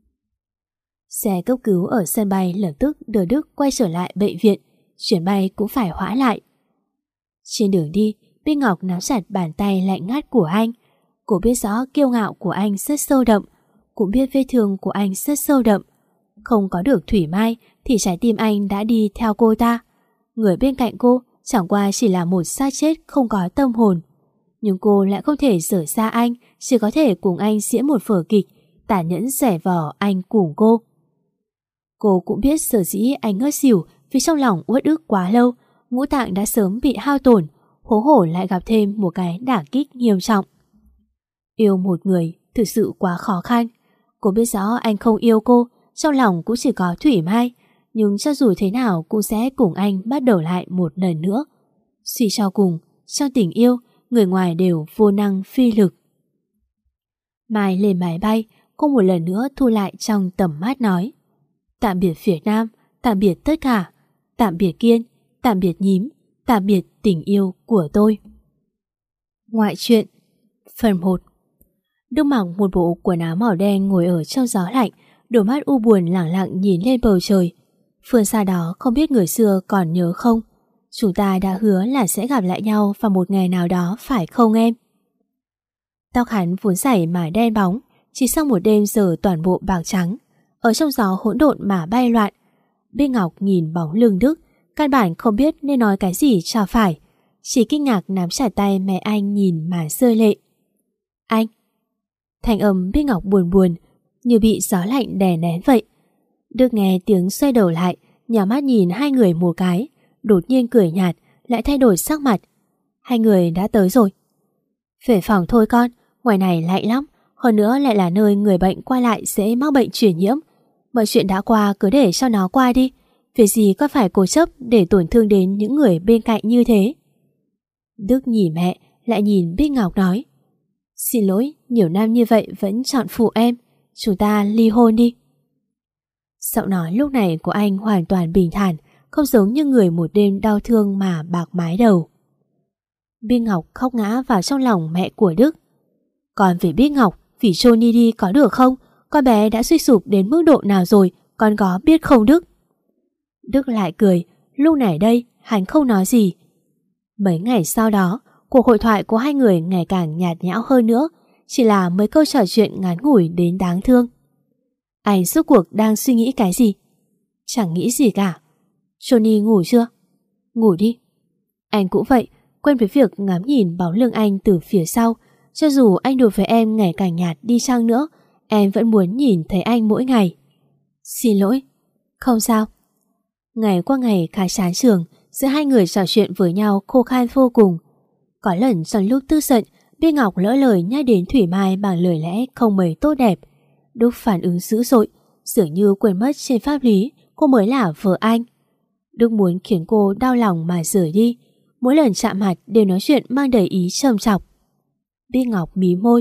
Xe cấp cứu ở sân bay lập tức đưa Đức quay trở lại bệnh viện, chuyến bay cũng phải hoãn lại. Trên đường đi, Bích Ngọc nắm chặt bàn tay lạnh ngắt của anh. Cô biết rõ kiêu ngạo của anh rất sâu đậm, cũng biết vết thương của anh rất sâu đậm. Không có được Thủy Mai thì trái tim anh đã đi theo cô ta. Người bên cạnh cô chẳng qua chỉ là một xác chết không có tâm hồn. Nhưng cô lại không thể rời xa anh, chỉ có thể cùng anh diễn một vở kịch, tàn nhẫn xẻ vỏ anh cùng cô. Cô cũng biết sở dĩ anh ngất xỉu vì trong lòng uất ức quá lâu, ngũ tạng đã sớm bị hao tổn, hố hổ lại gặp thêm một cái đả kích nghiêm trọng. Yêu một người thực sự quá khó khăn. Cô biết rõ anh không yêu cô, trong lòng cũng chỉ có Thủy Mai, nhưng cho dù thế nào cũng sẽ cùng anh bắt đầu lại một lần nữa. Suy cho cùng, trong tình yêu, người ngoài đều vô năng phi lực. Mai lên máy bay, cô một lần nữa thu lại trong tầm mắt nói, tạm biệt Việt Nam, tạm biệt tất cả, tạm biệt Kiên, tạm biệt Nhím, tạm biệt tình yêu của tôi. Ngoại truyện Phần 1. Đức mặc một bộ quần áo màu đen ngồi ở trong gió lạnh, đôi mắt u buồn lẳng lặng nhìn lên bầu trời. Phương xa đó không biết người xưa còn nhớ không? Chúng ta đã hứa là sẽ gặp lại nhau vào một ngày nào đó, phải không em? Tóc hắn vốn dày mà đen bóng, chỉ sau một đêm giờ toàn bộ bạc trắng, ở trong gió hỗn độn mà bay loạn. Bích Ngọc nhìn bóng lưng Đức, căn bản không biết nên nói cái gì cho phải, chỉ kinh ngạc nắm chặt tay mẹ anh nhìn mà rơi lệ. Anh! Thanh âm Bích Ngọc buồn buồn, như bị gió lạnh đè nén vậy. Đức nghe tiếng xoay đầu lại, nhắm mắt nhìn hai người một cái, đột nhiên cười nhạt, lại thay đổi sắc mặt. Hai người đã tới rồi. Về phòng thôi con, ngoài này lạnh lắm, hơn nữa lại là nơi người bệnh qua lại dễ mắc bệnh truyền nhiễm. Mọi chuyện đã qua cứ để cho nó qua đi, việc gì có phải cố chấp để tổn thương đến những người bên cạnh như thế. Đức nhìn mẹ, lại nhìn Bích Ngọc nói, xin lỗi, nhiều năm như vậy vẫn chọn phụ em, chúng ta ly hôn đi. Giọng nói lúc này của anh hoàn toàn bình thản, không giống như người một đêm đau thương mà bạc mái đầu. Bích Ngọc khóc ngã vào trong lòng mẹ của Đức. Con về Bích Ngọc, vì Johnny đi có được không? Con bé đã suy sụp đến mức độ nào rồi, con có biết không Đức? Đức lại cười, lúc này đây hắn không nói gì. Mấy ngày sau đó, cuộc hội thoại của hai người ngày càng nhạt nhẽo hơn nữa, chỉ là mấy câu trò chuyện ngắn ngủi đến đáng thương. Anh suốt cuộc đang suy nghĩ cái gì? Chẳng nghĩ gì cả. Johnny ngủ chưa? Ngủ đi. Anh cũng vậy, quen với việc ngắm nhìn bóng lưng anh từ phía sau. Cho dù anh đối với em ngày càng nhạt đi chăng nữa, em vẫn muốn nhìn thấy anh mỗi ngày. Xin lỗi. Không sao. Ngày qua ngày khá chán trường, giữa hai người trò chuyện với nhau khô khan vô cùng. Có lần trong lúc tức giận, Bích Ngọc lỡ lời nhắc đến Thủy Mai bằng lời lẽ không mấy tốt đẹp. Đức phản ứng dữ dội, dường như quên mất trên pháp lý cô mới là vợ anh. Đức muốn khiến cô đau lòng mà rời đi, mỗi lần chạm mặt đều nói chuyện mang đầy ý trầm trọng. Bích Ngọc mí môi,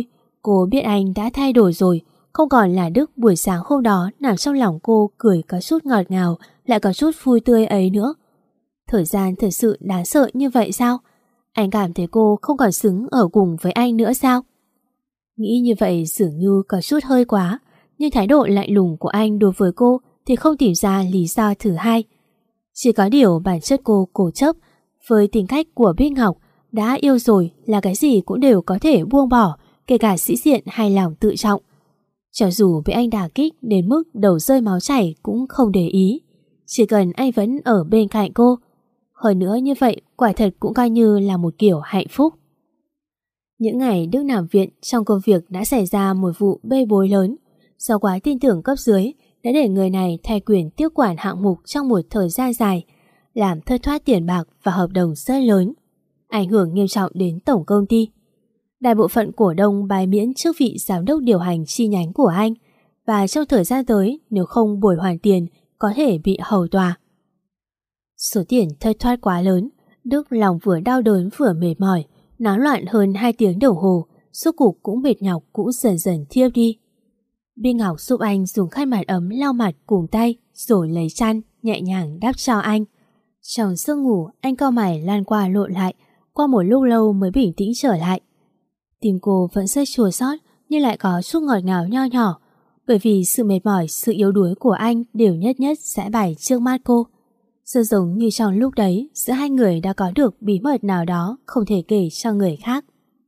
Cô biết anh đã thay đổi rồi, không còn là Đức buổi sáng hôm đó nằm trong lòng cô cười có chút ngọt ngào, lại có chút vui tươi ấy nữa. Thời gian thật sự đáng sợ như vậy sao? Anh cảm thấy cô không còn xứng ở cùng với anh nữa sao? Nghĩ như vậy dường như có chút hơi quá, nhưng thái độ lạnh lùng của anh đối với cô thì không tìm ra lý do thứ hai. Chỉ có điều bản chất cô cố chấp, với tính cách của Bích Ngọc, đã yêu rồi là cái gì cũng đều có thể buông bỏ, kể cả sĩ diện hay lòng tự trọng. Cho dù bị anh đả kích đến mức đầu rơi máu chảy cũng không để ý, chỉ cần anh vẫn ở bên cạnh cô. Hơn nữa như vậy quả thật cũng coi như là một kiểu hạnh phúc. Những ngày Đức nằm viện, trong công việc đã xảy ra một vụ bê bối lớn. Do quá tin tưởng cấp dưới đã để người này thay quyền tiếp quản hạng mục trong một thời gian dài, làm thất thoát tiền bạc và hợp đồng rất lớn, ảnh hưởng nghiêm trọng đến tổng công ty. Đại bộ phận cổ đông bái miễn chức vị giám đốc điều hành chi nhánh của anh, và trong thời gian tới nếu không bồi hoàn tiền có thể bị hầu tòa. Số tiền thất thoát quá lớn, Đức lòng vừa đau đớn vừa mệt mỏi, náo loạn hơn 2 tiếng đồng hồ, suốt cục cũng mệt nhọc cũng dần dần thiếp đi. Bích Ngọc giúp anh dùng khăn mặt ấm lau mặt cùng tay, rồi lấy chăn nhẹ nhàng đắp cho anh. Trong giấc ngủ anh cau mày lan qua lộn lại, qua một lúc lâu mới bình tĩnh trở lại. Tim cô vẫn rất chua xót nhưng lại có chút ngọt ngào nho nhỏ, bởi vì sự mệt mỏi, sự yếu đuối của anh đều nhất nhất sẽ bày trước mắt cô. Sự giống như trong lúc đấy giữa hai người đã có được bí mật nào đó không thể kể cho người khác.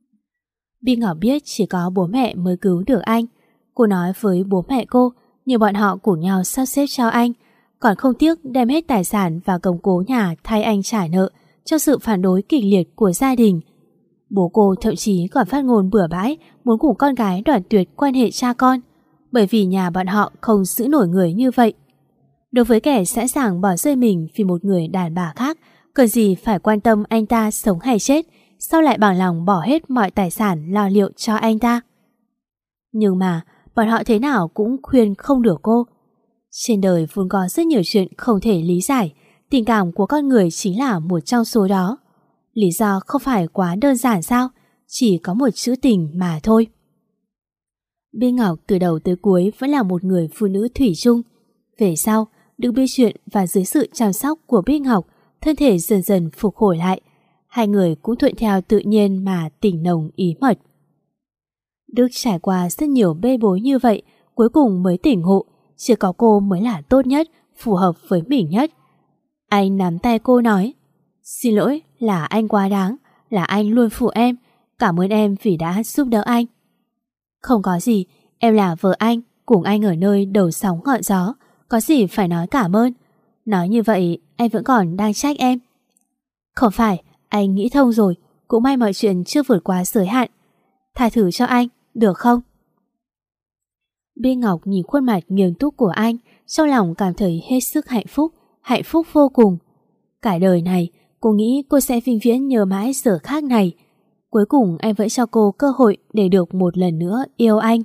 Bích Ngọc biết chỉ có bố mẹ mới cứu được anh. Cô nói với bố mẹ cô nhờ bọn họ cùng nhau sắp xếp cho anh, còn không tiếc đem hết tài sản và cầm cố nhà thay anh trả nợ cho sự phản đối kịch liệt của gia đình. Bố cô thậm chí còn phát ngôn bừa bãi muốn cùng con gái đoạn tuyệt quan hệ cha con, bởi vì nhà bọn họ không giữ nổi người như vậy. Đối với kẻ sẵn sàng bỏ rơi mình vì một người đàn bà khác, cần gì phải quan tâm anh ta sống hay chết, sao lại bằng lòng bỏ hết mọi tài sản lo liệu cho anh ta. Nhưng mà bọn họ thế nào cũng khuyên không được cô. Trên đời vốn có rất nhiều chuyện không thể lý giải, tình cảm của con người chính là một trong số đó. Lý do không phải quá đơn giản sao? Chỉ có một chữ tình mà thôi. Bích Ngọc từ đầu tới cuối vẫn là một người phụ nữ thủy chung. Về sau, được biết chuyện và dưới sự chăm sóc của Bích Ngọc, thân thể dần dần phục hồi lại. Hai người cũng thuận theo tự nhiên mà tình nồng ý mật. Đức trải qua rất nhiều bê bối như vậy, cuối cùng mới tỉnh ngộ, chỉ có cô mới là tốt nhất, phù hợp với mình nhất. Anh nắm tay cô nói, xin lỗi, là anh quá đáng, là anh luôn phụ em, cảm ơn em vì đã giúp đỡ anh. Không có gì, em là vợ anh, cùng anh ở nơi đầu sóng ngọn gió, có gì phải nói cảm ơn. Nói như vậy anh vẫn còn đang trách em. Không phải, anh nghĩ thông rồi, cũng may mọi chuyện chưa vượt quá giới hạn. Tha thứ cho anh, được không? Bích Ngọc nhìn khuôn mặt nghiêm túc của anh, trong lòng cảm thấy hết sức hạnh phúc vô cùng. Cả đời này, cô nghĩ cô sẽ vĩnh viễn nhớ mãi giờ khác này. Cuối cùng anh vẫn cho cô cơ hội để được một lần nữa yêu anh.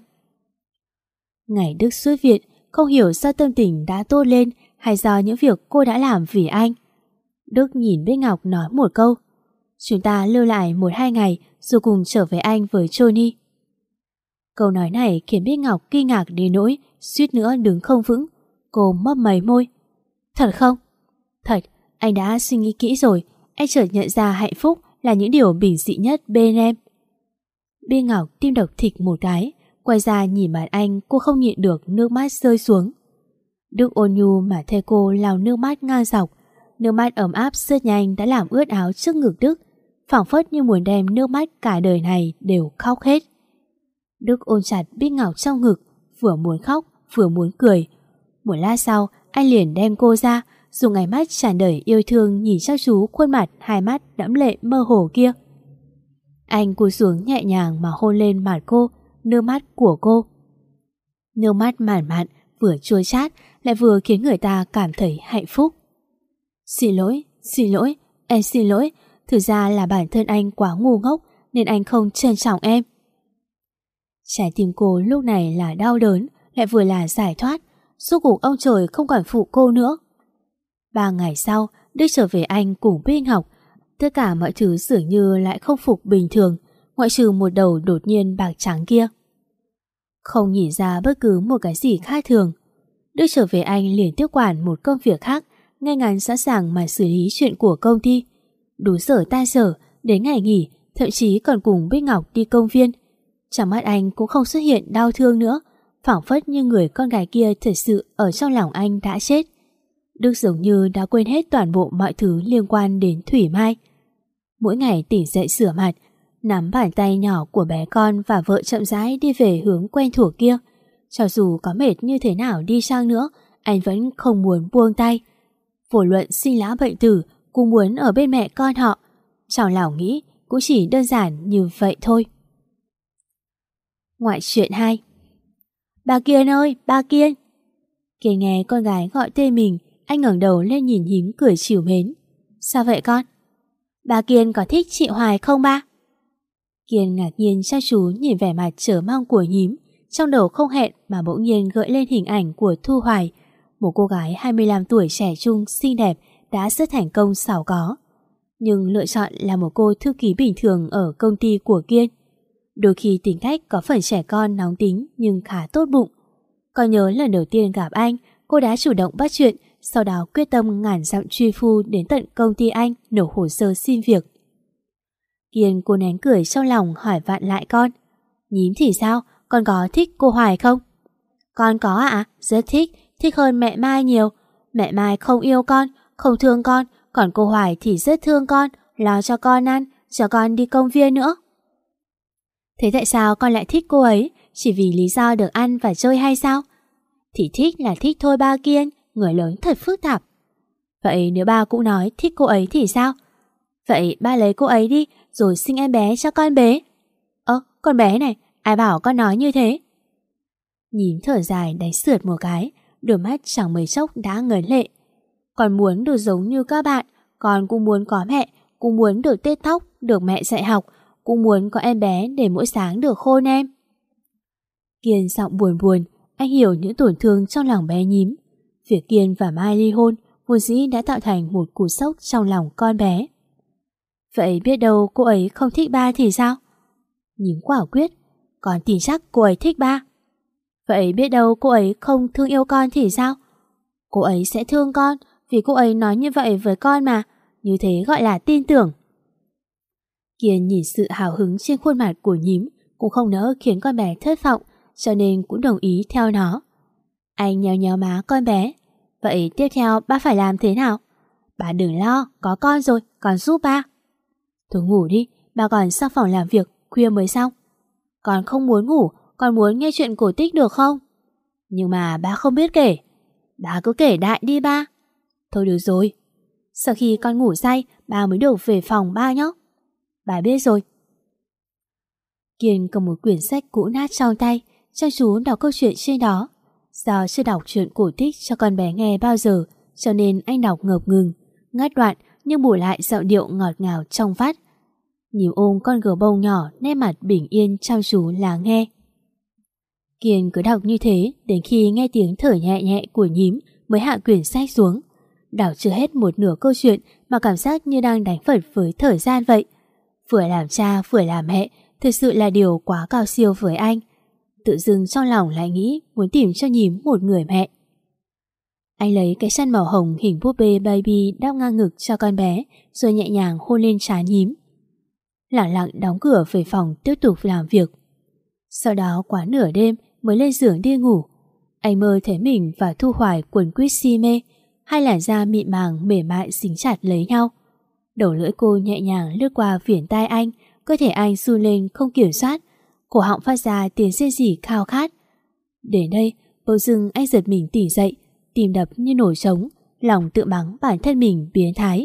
Ngày Đức xuất viện, không hiểu sao tâm tình đã tốt lên hay do những việc cô đã làm vì anh. Đức nhìn Bích Ngọc nói một câu, chúng ta lưu lại 1-2 ngày rồi cùng trở về anh với Johnny. Câu nói này khiến Bích Ngọc kinh ngạc đến nỗi suýt nữa đứng không vững. Cô mấp máy môi. Thật không? Thật, anh đã suy nghĩ kỹ rồi. Anh chợt nhận ra hạnh phúc là những điều bình dị nhất bên em. Bích Ngọc tim đập thịch một cái, quay ra nhìn mặt anh, cô không nhịn được nước mắt rơi xuống. Đức ôn nhu mà thay cô lau nước mắt ngang dọc. Nước mắt ấm áp rất nhanh đã làm ướt áo trước ngực Đức, phảng phất như muốn đem nước mắt cả đời này đều khóc hết. Đức ôm chặt Bích Ngọc trong ngực, vừa muốn khóc vừa muốn cười. Một lát sau anh liền đem cô ra, dùng ánh mắt tràn đầy yêu thương nhìn chăm chú khuôn mặt hai mắt đẫm lệ mơ hồ kia. Anh cúi xuống nhẹ nhàng mà hôn lên mặt cô, nước mắt của cô. Nước mắt màn mạn vừa chua chát lại vừa khiến người ta cảm thấy hạnh phúc. Xin lỗi, em xin lỗi. Thực ra là bản thân anh quá ngu ngốc nên anh không trân trọng em. Trái tim cô lúc này là đau đớn, lại vừa là giải thoát. Rốt cuộc ông trời không còn phụ cô nữa. 3 ngày sau, Đức trở về Anh cùng Bích Ngọc. Tất cả mọi thứ dường như lại không phục bình thường, ngoại trừ một đầu đột nhiên bạc trắng kia. không nhìn ra bất cứ một cái gì khác thường. Đức trở về Anh liền tiếp quản một công việc khác, ngay ngắn sẵn sàng mà xử lý chuyện của công ty. Đủ sở tan sở, đến ngày nghỉ, thậm chí còn cùng Bích Ngọc đi công viên. Trong mắt anh cũng không xuất hiện đau thương nữa, phảng phất như người con gái kia thật sự ở trong lòng anh đã chết. Đức giống như đã quên hết toàn bộ mọi thứ liên quan đến Thủy Mai. Mỗi ngày tỉnh dậy rửa mặt, nắm bàn tay nhỏ của bé con và vợ chậm rãi đi về hướng quen thuộc kia. Cho dù có mệt như thế nào đi chăng nữa, anh vẫn không muốn buông tay. Vô luận sinh lão bệnh tử, cũng muốn ở bên mẹ con họ. Trong lòng nghĩ cũng chỉ đơn giản như vậy thôi. Ngoại truyện 2. Bà Kiên ơi, bà Kiên! Kiên nghe con gái gọi tên mình, anh ngẩng đầu lên nhìn Nhím cười trìu mến. Sao vậy con? Bà Kiên có thích chị Hoài không ba? Kiên ngạc nhiên chăm chú nhìn vẻ mặt chờ mong của Nhím, trong đầu không hẹn mà bỗng nhiên gợi lên hình ảnh của Thu Hoài, một cô gái 25 tuổi trẻ trung, xinh đẹp, đã rất thành công giàu có. Nhưng lựa chọn là một cô thư ký bình thường ở công ty của Kiên. Đôi khi tính cách có phần trẻ con nóng tính nhưng khá tốt bụng. Còn nhớ lần đầu tiên gặp anh, cô đã chủ động bắt chuyện, sau đó quyết tâm ngàn dặm truy phu đến tận công ty anh nộp hồ sơ xin việc. Kiên cô nén cười trong lòng hỏi vặn lại con. Nhím thì sao? Con có thích cô Hoài không? Con có ạ, rất thích, thích hơn mẹ Mai nhiều. Mẹ Mai không yêu con, không thương con, còn cô Hoài thì rất thương con, lo cho con ăn, cho con đi công viên nữa. Thế tại sao con lại thích cô ấy? Chỉ vì lý do được ăn và chơi hay sao? Thì thích là thích thôi ba Kiên, người lớn thật phức tạp. Vậy nếu ba cũng nói thích cô ấy thì sao? Vậy ba lấy cô ấy đi, rồi sinh em bé cho con bế. Con bé này, ai bảo con nói như thế? Nhím thở dài đánh sượt một cái, đôi mắt chẳng mấy chốc đã ngấn lệ. Con muốn được giống như các bạn, con cũng muốn có mẹ, cũng muốn được tết tóc, được mẹ dạy học, cũng muốn có em bé để mỗi sáng được khôn em. Kiên giọng buồn buồn, anh hiểu những tổn thương trong lòng bé Nhím. Việc Kiên và Mai ly hôn vốn dĩ đã tạo thành một cú sốc trong lòng con bé. Vậy biết đâu cô ấy không thích ba thì sao? Nhím quả quyết, con tin chắc cô ấy thích ba. Vậy biết đâu cô ấy không thương yêu con thì sao? Cô ấy sẽ thương con, vì cô ấy nói như vậy với con mà, như thế gọi là tin tưởng. Kiên nhìn sự hào hứng trên khuôn mặt của Nhím cũng không nỡ khiến con bé thất vọng, cho nên cũng đồng ý theo nó. Anh nhéo nhéo má con bé. Vậy tiếp theo ba phải làm thế nào? Bà đừng lo, có con rồi, con giúp ba. Thôi ngủ đi, ba còn sang phòng làm việc, khuya mới xong. Con không muốn ngủ, con muốn nghe chuyện cổ tích được không? Nhưng mà ba không biết kể. Ba cứ kể đại đi ba. Thôi được rồi. Sau khi con ngủ say, ba mới được về phòng ba nhé. Bà biết rồi. Kiên cầm một quyển sách cũ nát trong tay, chăm chú đọc câu chuyện trên đó. Do chưa đọc chuyện cổ tích cho con bé nghe bao giờ, cho nên anh đọc ngập ngừng, ngắt đoạn nhưng bù lại giọng điệu ngọt ngào trong vắt. Nhím ôm con gấu bông nhỏ, nét mặt bình yên chăm chú lắng nghe. Kiên cứ đọc như thế đến khi nghe tiếng thở nhẹ nhẹ của Nhím mới hạ quyển sách xuống. Đọc chưa hết một nửa câu chuyện mà cảm giác như đang đánh vật với thời gian vậy. Vừa làm cha vừa làm mẹ thực sự là điều quá cao siêu với anh. Tự dưng trong lòng lại nghĩ muốn tìm cho Nhím một người mẹ. Anh lấy cái chăn màu hồng hình búp bê baby đắp ngang ngực cho con bé, rồi nhẹ nhàng hôn lên trán Nhím. Lặng lặng đóng cửa về phòng tiếp tục làm việc. Sau đó quá nửa đêm mới lên giường đi ngủ. Anh mơ thấy mình và Thu Hoài quấn quýt si mê, hai làn da mịn màng mềm mại dính chặt lấy nhau. Đầu lưỡi cô nhẹ nhàng lướt qua viền tai anh, cơ thể anh run lên không kiểm soát, cổ họng phát ra tiếng rên rỉ khao khát. Đến đây, bỗng dưng anh giật mình tỉnh dậy, tim đập như nổi trống, lòng tự mắng bản thân mình biến thái.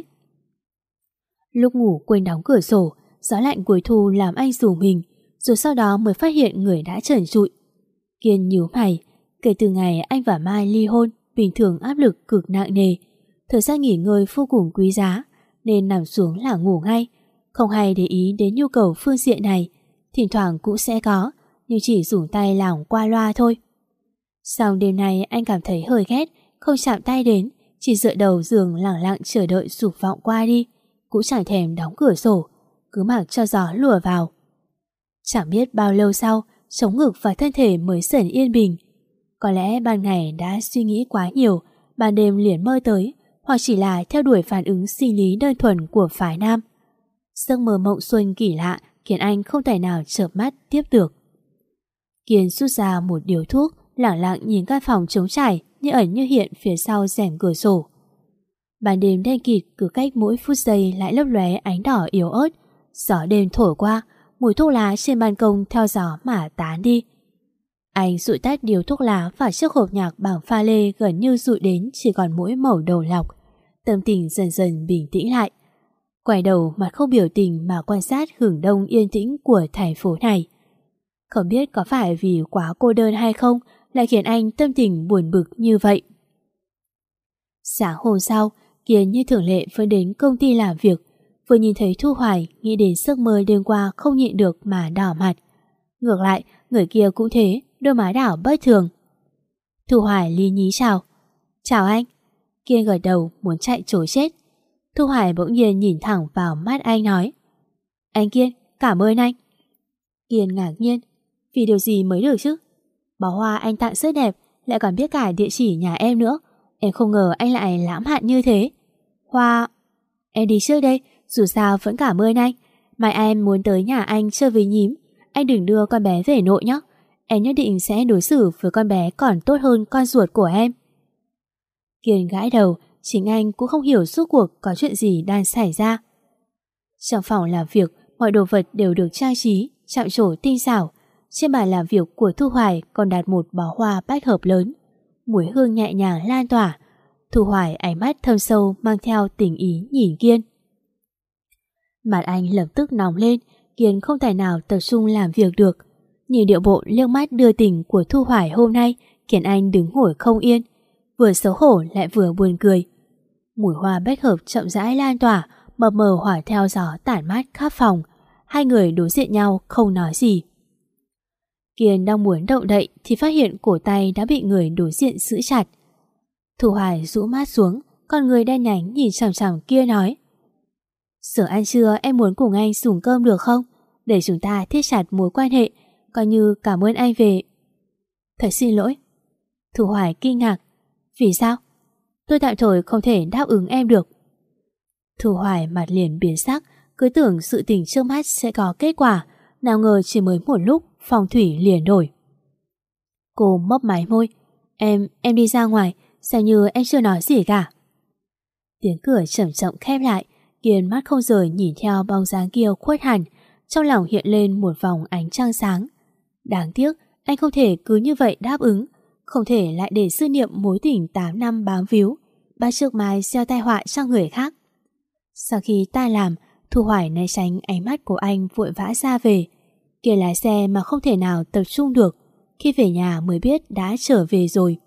Lúc ngủ quên đóng cửa sổ, gió lạnh cuối thu làm anh rùng mình, rồi sau đó mới phát hiện người đã trần trụi. Kiên nhíu mày, kể từ ngày anh và Mai ly hôn, bình thường áp lực cực nặng nề, thời gian nghỉ ngơi vô cùng quý giá, nên nằm xuống là ngủ ngay, không hay để ý đến nhu cầu phương diện này. Thỉnh thoảng cũng sẽ có, nhưng chỉ dùng tay làm qua loa thôi. Xong đêm nay anh cảm thấy hơi ghét, không chạm tay đến, chỉ dựa đầu giường lẳng lặng chờ đợi dục vọng qua đi, cũng chẳng thèm đóng cửa sổ, cứ mặc cho gió lùa vào. Chẳng biết bao lâu sau, chống ngực và thân thể mới dần yên bình. Có lẽ ban ngày đã suy nghĩ quá nhiều, ban đêm liền mơ tới, hoặc chỉ là theo đuổi phản ứng sinh lý đơn thuần của phái nam. Giấc mơ mộng xuân kỳ lạ khiến anh không thể nào chợp mắt tiếp được. Kiên rút ra một điếu thuốc, lẳng lặng nhìn căn phòng trống trải như ẩn như hiện phía sau rèm cửa sổ. Ban đêm đen kịt cứ cách mỗi phút giây lại lấp lóe ánh đỏ yếu ớt. Gió đêm thổi qua, mùi thuốc lá trên ban công theo gió mà tán đi. Anh dụi tắt điếu thuốc lá và chiếc hộp nhạc bằng pha lê gần như dụi đến chỉ còn mỗi mẩu đầu lọc. Tâm tình dần dần bình tĩnh lại. Quay đầu mặt không biểu tình mà quan sát hưởng đông yên tĩnh của thành phố này. Không biết có phải vì quá cô đơn hay không lại khiến anh tâm tình buồn bực như vậy. Sáng hôm sau, Kiên như thường lệ vẫn đến công ty làm việc. Vừa nhìn thấy Thu Hoài, nghĩ đến giấc mơ đêm qua không nhịn được mà đỏ mặt. Ngược lại, người kia cũng thế, đôi má đảo bất thường. Thu Hoài lý nhí chào. Chào anh. Kiên gật đầu muốn chạy trối chết. Thu Hoài bỗng nhiên nhìn thẳng vào mắt anh nói: Anh Kiên, cảm ơn anh. Kiên ngạc nhiên. Vì điều gì mới được chứ? Bó hoa anh tặng rất đẹp, lại còn biết cả địa chỉ nhà em nữa. Em không ngờ anh lại lãng mạn như thế. Hoa... Em đi trước đây, dù sao vẫn cảm ơn anh. Mai em muốn tới nhà anh chơi với nhím. Anh đừng đưa con bé về nội nhé. Em nhất định sẽ đối xử với con bé còn tốt hơn con ruột của em. Kiên gãi đầu, chính anh cũng không hiểu suốt cuộc có chuyện gì đang xảy ra. Trong phòng làm việc, mọi đồ vật đều được trang trí, chạm trổ tinh xảo. Trên bàn làm việc của Thu Hoài còn đặt một bó hoa bách hợp lớn. Mùi hương nhẹ nhàng lan tỏa. Thu Hoài ánh mắt thâm sâu mang theo tình ý nhìn Kiên. Mặt anh lập tức nóng lên, Kiên không thể nào tập trung làm việc được. Nhìn điệu bộ liếc mắt đưa tình của Thu Hoài hôm nay khiến anh đứng ngồi không yên, vừa xấu hổ lại vừa buồn cười. Mùi hoa bách hợp chậm rãi lan tỏa, mập mờ hỏa theo gió tản mát khắp phòng. Hai người đối diện nhau không nói gì. Kiên đang muốn động đậy thì phát hiện cổ tay đã bị người đối diện giữ chặt. Thu Hoài rũ mắt xuống, con người đen nhánh nhìn chằm chằm kia nói: Giờ ăn trưa em muốn cùng anh dùng cơm được không? Để chúng ta thiết chặt mối quan hệ, coi như cảm ơn anh về. Thật xin lỗi. Thu Hoài kinh ngạc. Vì sao? Tôi tạm thời không thể đáp ứng em được. Thu Hoài mặt liền biến sắc, cứ tưởng sự tình trước mắt sẽ có kết quả, nào ngờ chỉ mới một lúc phong thủy liền đổi. Cô mấp máy môi. Em đi ra ngoài, xem như em chưa nói gì cả. Tiếng cửa chậm chậm khép lại. Kiên mắt không rời nhìn theo bóng dáng kia khuất hẳn, trong lòng hiện lên một vòng ánh trăng sáng. Đáng tiếc anh không thể cứ như vậy đáp ứng, không thể lại để dư niệm mối tình 8 năm bám víu, ba trước mai gieo tai họa cho người khác. Sau khi tan làm, Thu Hoài né tránh ánh mắt của anh vội vã ra về. Kiên lái xe mà không thể nào tập trung được, khi về nhà mới biết đã trở về rồi.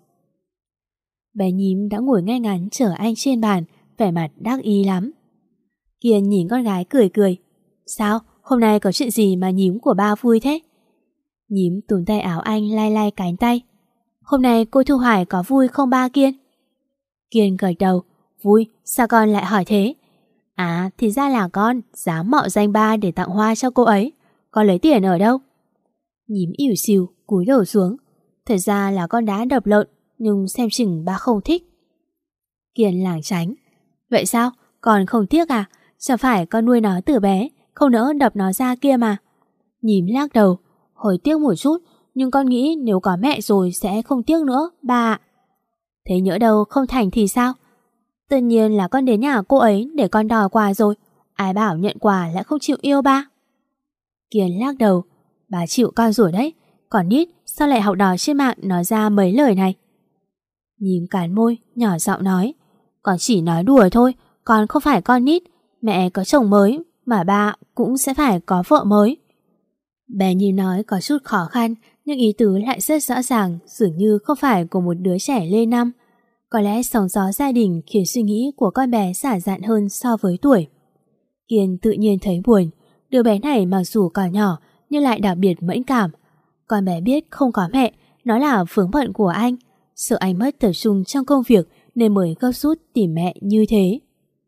Bé nhím đã ngồi ngay ngắn chờ anh trên bàn, vẻ mặt đắc ý lắm. Kiên nhìn con gái cười cười. Sao? Hôm nay có chuyện gì mà nhím của ba vui thế? Nhím túm tay áo anh lai lai cánh tay. Hôm nay cô Thu Hoài có vui không ba Kiên? Kiên gật đầu. Vui, sao con lại hỏi thế? À, thì ra là con dám mạo danh ba để tặng hoa cho cô ấy. Con lấy tiền ở đâu? Nhím ỉu xìu cúi đầu xuống. Thật ra là con đã đập lợn, nhưng xem chừng ba không thích. Kiên lảng tránh. Vậy sao? Con không tiếc à? Chẳng phải con nuôi nó từ bé, không nỡ đập nó ra kia mà. Nhím lắc đầu. Hơi tiếc một chút, nhưng con nghĩ nếu có mẹ rồi sẽ không tiếc nữa, ba ạ. Thế nhỡ đâu không thành thì sao? Tự nhiên là con đến nhà cô ấy để con đòi quà rồi. Ai bảo nhận quà lại không chịu yêu ba? Kiên lắc đầu. Bà chịu con rồi đấy. Còn nít sao lại học đòi trên mạng nói ra mấy lời này? Nhím cắn môi, nhỏ giọng nói. Con chỉ nói đùa thôi, con không phải con nít. Mẹ có chồng mới, mà ba cũng sẽ phải có vợ mới. Bé nhím nói có chút khó khăn, nhưng ý tứ lại rất rõ ràng, dường như không phải của một đứa trẻ lên năm. Có lẽ sóng gió gia đình khiến suy nghĩ của con bé xả dạn hơn so với tuổi. Kiên tự nhiên thấy buồn. Đứa bé này mặc dù còn nhỏ nhưng lại đặc biệt mẫn cảm. Con bé biết không có mẹ, nó là vướng bận của anh. Sợ anh mất tập trung trong công việc nên mới gấp rút tìm mẹ như thế.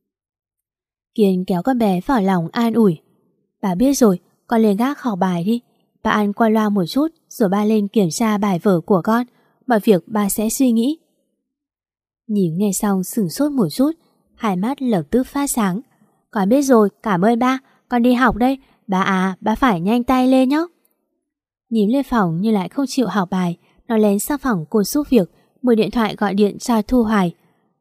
Kiên kéo con bé vào lòng an ủi. Bà biết rồi, con lên gác học bài đi. Bà ăn qua loa một chút rồi ba lên kiểm tra bài vở của con. Mọi việc ba sẽ suy nghĩ. Nhím nghe xong sửng sốt một chút, hai mắt lập tức phát sáng. Con biết rồi, cảm ơn ba, con đi học đây. Ba phải nhanh tay lên nhé. Nhím lên phòng nhưng lại không chịu học bài. Nó lén sang phòng cô giúp việc, mở điện thoại gọi điện cho Thu Hoài.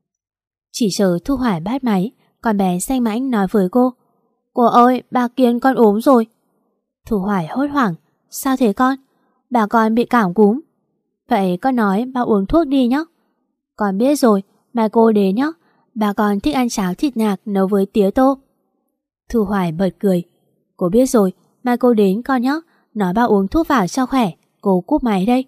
Chỉ chờ Thu Hoài bắt máy, con bé xanh mãnh nói với cô: Cô ơi, bà Kiên con ốm rồi. Thu Hoài hốt hoảng: Sao thế con? Bà con bị cảm cúm. Vậy con nói bà uống thuốc đi nhé. Con biết rồi, mai cô đến nhé. Bà con thích ăn cháo thịt nạc nấu với tía tô. Thu Hoài bật cười: Cô biết rồi, mai cô đến con nhé. Nói bà uống thuốc vào cho khỏe. Cô cúp máy đây.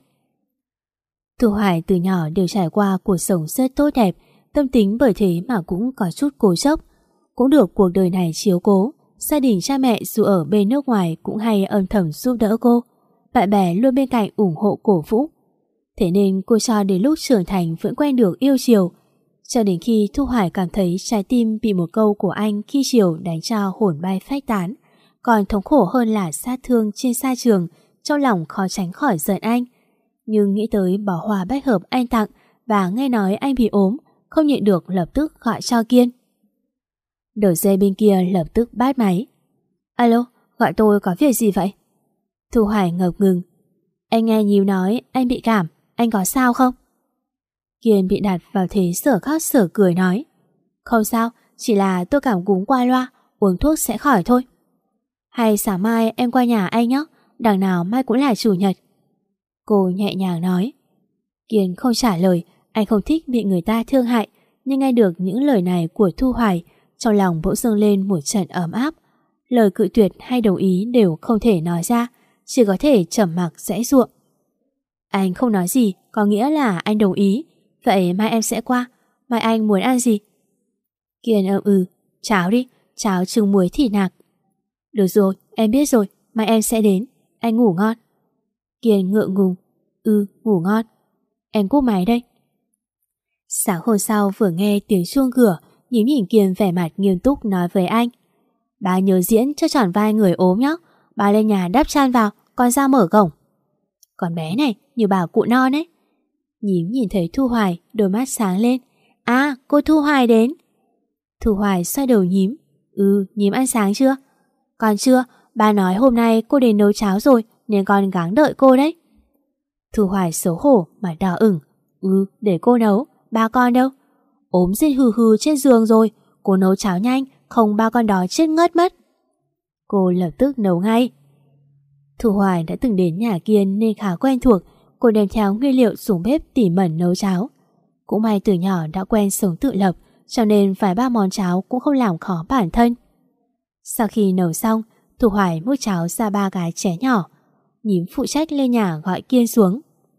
Thu Hoài từ nhỏ đều trải qua cuộc sống rất tốt đẹp, tâm tính bởi thế mà cũng có chút cố chấp. Cũng được cuộc đời này chiếu cố, gia đình cha mẹ dù ở bên nước ngoài cũng hay âm thầm giúp đỡ cô. Bạn bè luôn bên cạnh ủng hộ cổ vũ. Thế nên cô cho đến lúc trưởng thành vẫn quen được yêu chiều. Cho đến khi Thu Hoài cảm thấy trái tim bị một câu của anh khi chiều đánh cho hồn bay phách tán. Còn thống khổ hơn là sát thương trên sa trường, trong lòng khó tránh khỏi giận anh. Nhưng nghĩ tới bó hoa bách hợp anh tặng và nghe nói anh bị ốm, không nhịn được lập tức gọi cho Kiên. Đầu dây bên kia lập tức bắt máy. Alo, gọi tôi có việc gì vậy? Thu Hoài ngập ngừng. Anh nghe Nhím nói anh bị cảm, anh có sao không? Kiên bị đặt vào thế sở khóc sở cười nói: Không sao, chỉ là tôi cảm cúm qua loa, uống thuốc sẽ khỏi thôi. Hay sáng mai em qua nhà anh nhé, đằng nào mai cũng là chủ nhật. Cô nhẹ nhàng nói. Kiên không trả lời, anh không thích bị người ta thương hại, nhưng nghe được những lời này của Thu Hoài, trong lòng bỗng dâng lên một trận ấm áp. Lời cự tuyệt hay đồng ý đều không thể nói ra, chỉ có thể trầm mặc giãy giụa. Anh không nói gì, có nghĩa là anh đồng ý. Vậy mai em sẽ qua. Mai anh muốn ăn gì? Kiên cháo đi, cháo trứng muối thịt nạc. Được rồi, em biết rồi, mai em sẽ đến. Anh ngủ ngon. Kiên ngượng ngùng. Ngủ ngon. Em cúp máy đây. Sáng hôm sau vừa nghe tiếng chuông cửa, Nhím nhìn Kiên vẻ mặt nghiêm túc nói với anh: Bà nhớ diễn cho tròn vai người ốm nhé. Bà lên nhà đắp chăn vào, con ra mở cổng. Con bé này như bà cụ non ấy. Nhím nhìn thấy Thu Hoài, đôi mắt sáng lên. À, cô Thu Hoài đến. Thu Hoài xoay đầu Nhím. Nhím ăn sáng chưa? Còn chưa, bà nói hôm nay cô đến nấu cháo rồi, nên con gắng đợi cô đấy. Thu Hoài xấu hổ, mặt đỏ ửng. Để cô nấu, ba con đâu? Ốm rên hừ hừ trên giường rồi, cô nấu cháo nhanh, không ba con đó chết ngất mất. Cô lập tức nấu ngay. Thu Hoài đã từng đến nhà Kiên nên khá quen thuộc. Cô đem theo nguyên liệu xuống bếp tỉ mẩn nấu cháo. Cũng may từ nhỏ đã quen sống tự lập, cho nên vài ba món cháo cũng không làm khó bản thân. Sau khi nấu xong, Thu Hoài múc cháo ra 3 cái chén nhỏ. Nhím phụ trách lên nhà gọi Kiên xuống.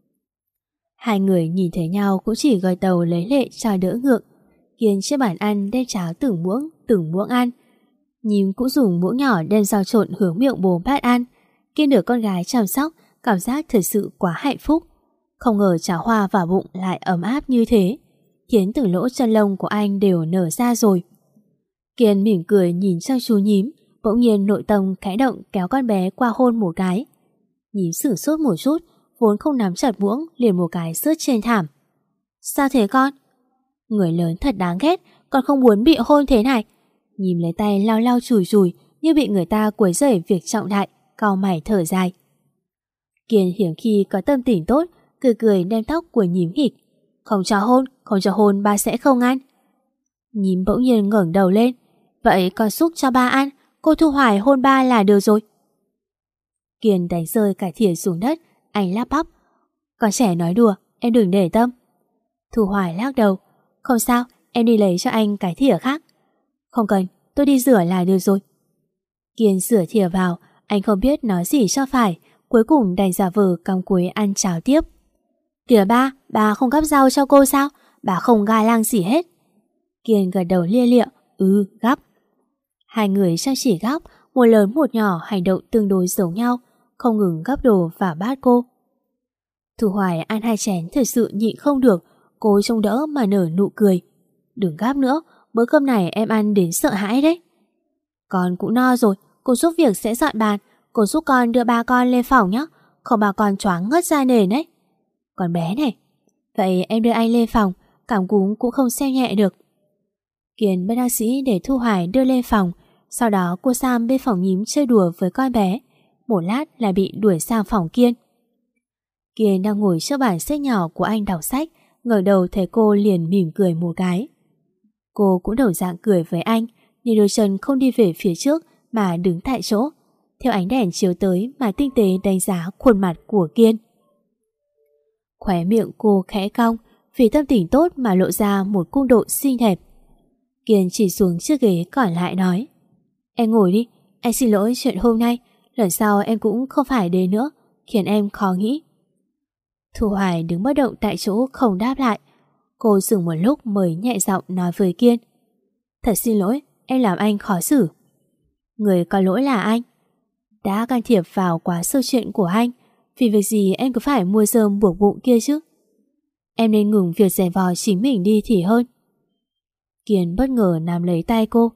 Hai người nhìn thấy nhau cũng chỉ gật đầu lấy lệ cho đỡ ngượng. Kiên trên bàn ăn đem cháo từng muỗng ăn. Nhím cũng dùng muỗng nhỏ đem rau trộn hướng miệng bố bát ăn. Kiên được con gái chăm sóc, cảm giác thật sự quá hạnh phúc. Không ngờ cháo hoa vào bụng lại ấm áp như thế, khiến từng lỗ chân lông của anh đều nở ra rồi. Kiên mỉm cười nhìn sang chú Nhím, bỗng nhiên nội tâm khẽ động kéo con bé qua hôn một cái. Nhím sửng sốt một chút, vốn không nắm chặt muỗng liền một cái rớt trên thảm. Sao thế con? Người lớn thật đáng ghét, con không muốn bị hôn thế này. Nhím lấy tay lau lau chùi chùi như bị người ta quấy rầy việc trọng đại, cau mày thở dài. Kiên hiếm khi có tâm tình tốt, cười cười đem tóc của Nhím hịch. Không cho hôn ba sẽ không ăn. Nhím bỗng nhiên ngẩng đầu lên. Vậy con xúc cho ba ăn, cô Thu Hoài hôn ba là được rồi. Kiên đánh rơi cả thìa xuống đất, anh lắp bắp. Con trẻ nói đùa, em đừng để tâm. Thu Hoài lắc đầu. Không sao, em đi lấy cho anh cái thìa khác. Không cần, tôi đi rửa là được rồi. Kiên rửa thìa vào, anh không biết nói gì cho phải, cuối cùng đành giả vờ cắm cúi ăn cháo tiếp. Kìa bà không gắp rau cho cô sao? Bà không ga lăng gì hết. Kiên gật đầu lia lịa. Gắp. Hai người chăm chỉ gắp, một lớn một nhỏ hành động tương đối giống nhau, không ngừng gắp đồ vào bát cô. Thu Hoài ăn 2 chén thật sự nhịn không được, cô trông đỡ mà nở nụ cười. Đừng gắp nữa, bữa cơm này em ăn đến sợ hãi đấy. Con cũng no rồi, cô giúp việc sẽ dọn bàn, cô giúp con đưa ba con lên phòng nhé. không bà còn choáng ngất ra nền ấy. Còn bé này. Vậy em đưa anh lên phòng, cảm cúm cũng không xem nhẹ được. Kiên bất đắc dĩ để Thu Hoài đưa lên phòng. Sau đó cô sang bên phòng nhím chơi đùa với con bé. Một lát lại bị đuổi sang phòng Kiên. Kiên đang ngồi trước bàn sách nhỏ của anh đọc sách, ngẩng đầu thấy cô liền mỉm cười một cái. Cô cũng đầu dạng cười với anh, nhưng đôi chân không đi về phía trước mà đứng tại chỗ, theo ánh đèn chiếu tới mà tinh tế đánh giá khuôn mặt của Kiên. Khóe miệng cô khẽ cong, vì tâm tình tốt mà lộ ra một cung độ xinh đẹp. Kiên chỉ xuống chiếc ghế còn lại nói: Em ngồi đi, anh xin lỗi chuyện hôm nay, lần sau em cũng không phải đến nữa, khiến em khó nghĩ. Thu Hoài đứng bất động tại chỗ không đáp lại. Cô dừng một lúc mới nhẹ giọng nói với Kiên: Thật xin lỗi, em làm anh khó xử. Người có lỗi là anh, đã can thiệp vào quá sâu chuyện của anh. Vì việc gì em cứ phải mua rơm buộc bụng kia chứ? Em nên ngừng việc giày vò chính mình đi thì hơn. Kiên bất ngờ nắm lấy tay cô.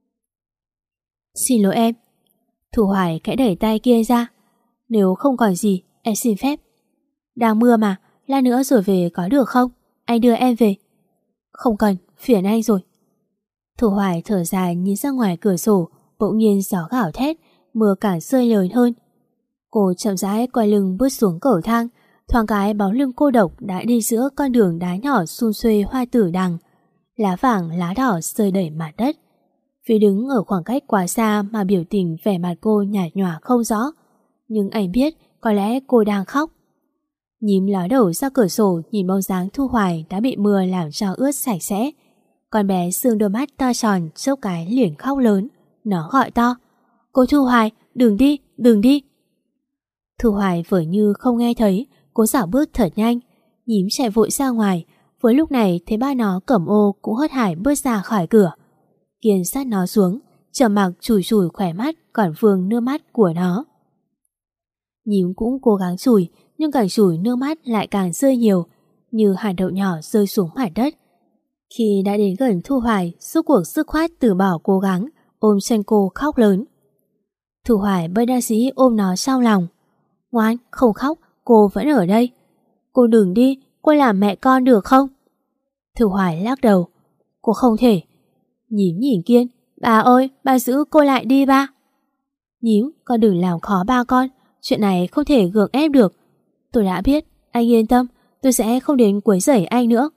Xin lỗi em. Thu Hoài khẽ đẩy tay kia ra. Nếu không còn gì, em xin phép. Đang mưa mà, lát nữa rồi về có được không? Anh đưa em về. Không cần, phiền anh rồi. Thu Hoài thở dài nhìn ra ngoài cửa sổ, bỗng nhiên gió gào thét, mưa càng rơi lớn hơn. Cô chậm rãi quay lưng bước xuống cầu thang, thoáng cái bóng lưng cô độc đã đi giữa con đường đá nhỏ xum xuê hoa tử đằng. Lá vàng lá đỏ rơi đầy mặt đất. Vì đứng ở khoảng cách quá xa mà biểu tình vẻ mặt cô nhạt nhòa không rõ. Nhưng anh biết có lẽ cô đang khóc. Nhím ló đầu ra cửa sổ nhìn bóng dáng Thu Hoài đã bị mưa làm cho ướt sạch sẽ. Con bé sương đôi mắt to tròn chốc cái liền khóc lớn. Nó gọi to: Cô Thu Hoài, đừng đi, đừng đi. Thu Hoài vừa như không nghe thấy, cố dạo bước thật nhanh. Nhím chạy vội ra ngoài. Với lúc này thấy ba nó cẩm ô cũng hớt hải bước ra khỏi cửa. Kiên sát nó xuống, trầm mặc chùi chùi khỏe mắt còn vương nước mắt của nó. Nhím cũng cố gắng chùi, nhưng càng chùi nước mắt lại càng rơi nhiều, như hạt đậu nhỏ rơi xuống mặt đất. Khi đã đến gần Thu Hoài, rốt cuộc dứt khoát từ bỏ cố gắng, ôm chân cô khóc lớn. Thu Hoài bất đắc dĩ ôm nó trong lòng. Ngoan, không khóc, cô vẫn ở đây. Cô đừng đi, cô làm mẹ con được không? Thu Hoài lắc đầu. Cô không thể. Nhím nhìn Kiên. Bà ơi, bà giữ cô lại đi ba. Nhím, con đừng làm khó ba con. Chuyện này không thể gượng ép được. Tôi đã biết, anh yên tâm, tôi sẽ không đến quấy rầy anh nữa.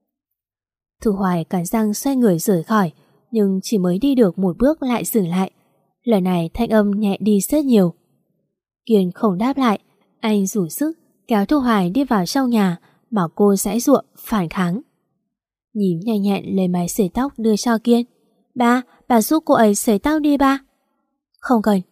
Thu Hoài cắn răng xoay người rời khỏi, nhưng chỉ mới đi được một bước lại dừng lại. Lần này thanh âm nhẹ đi rất nhiều. Kiên không đáp lại, anh rủ sức kéo Thu Hoài đi vào trong nhà, bảo cô giãy giụa phản kháng. Nhím nhanh nhẹn lấy máy sấy tóc đưa cho Kiên. Bà giúp cô ấy sấy tóc đi ba. Không cần.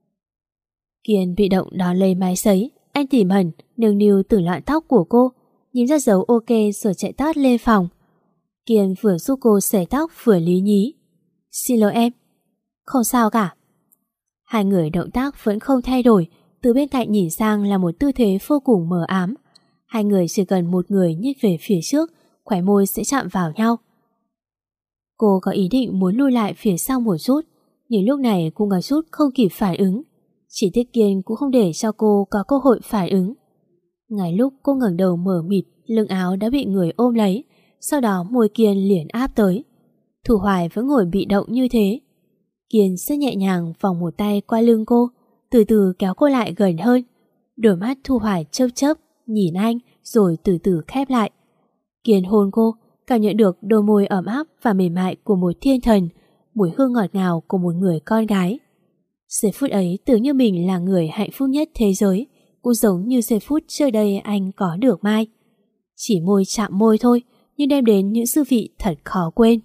Kiên bị động đón lấy máy sấy. Anh tỉ mẩn nâng niu từng lọn tóc của cô, nhìn ra dấu ok rồi chạy tót lên phòng. Kiên vừa giúp cô sấy tóc vừa lý nhí. Xin lỗi em. Không sao cả. Hai người động tác vẫn không thay đổi. Từ bên cạnh nhìn sang là một tư thế vô cùng mờ ám. Hai người chỉ cần một người nhích về phía trước, khóe môi sẽ chạm vào nhau. Cô có ý định muốn lui lại phía sau một chút, nhưng lúc này cũng có chút không kịp phản ứng. Chỉ tiếc Kiên cũng không để cho cô có cơ hội phản ứng. Ngay lúc cô ngẩng đầu mở mịt, lưng áo đã bị người ôm lấy, sau đó môi Kiên liền áp tới. Thu Hoài vẫn ngồi bị động như thế. Kiên rất nhẹ nhàng vòng một tay qua lưng cô, từ từ kéo cô lại gần hơn. Đôi mắt Thu Hoài chớp chớp nhìn anh rồi từ từ khép lại. Kiên hôn cô, cảm nhận được đôi môi ấm áp và mềm mại của một thiên thần, mùi hương ngọt ngào của một người con gái. Giây phút ấy tưởng như mình là người hạnh phúc nhất thế giới, cũng giống như giây phút trước đây anh có được Mai. Chỉ môi chạm môi thôi, nhưng đem đến những dư vị thật khó quên.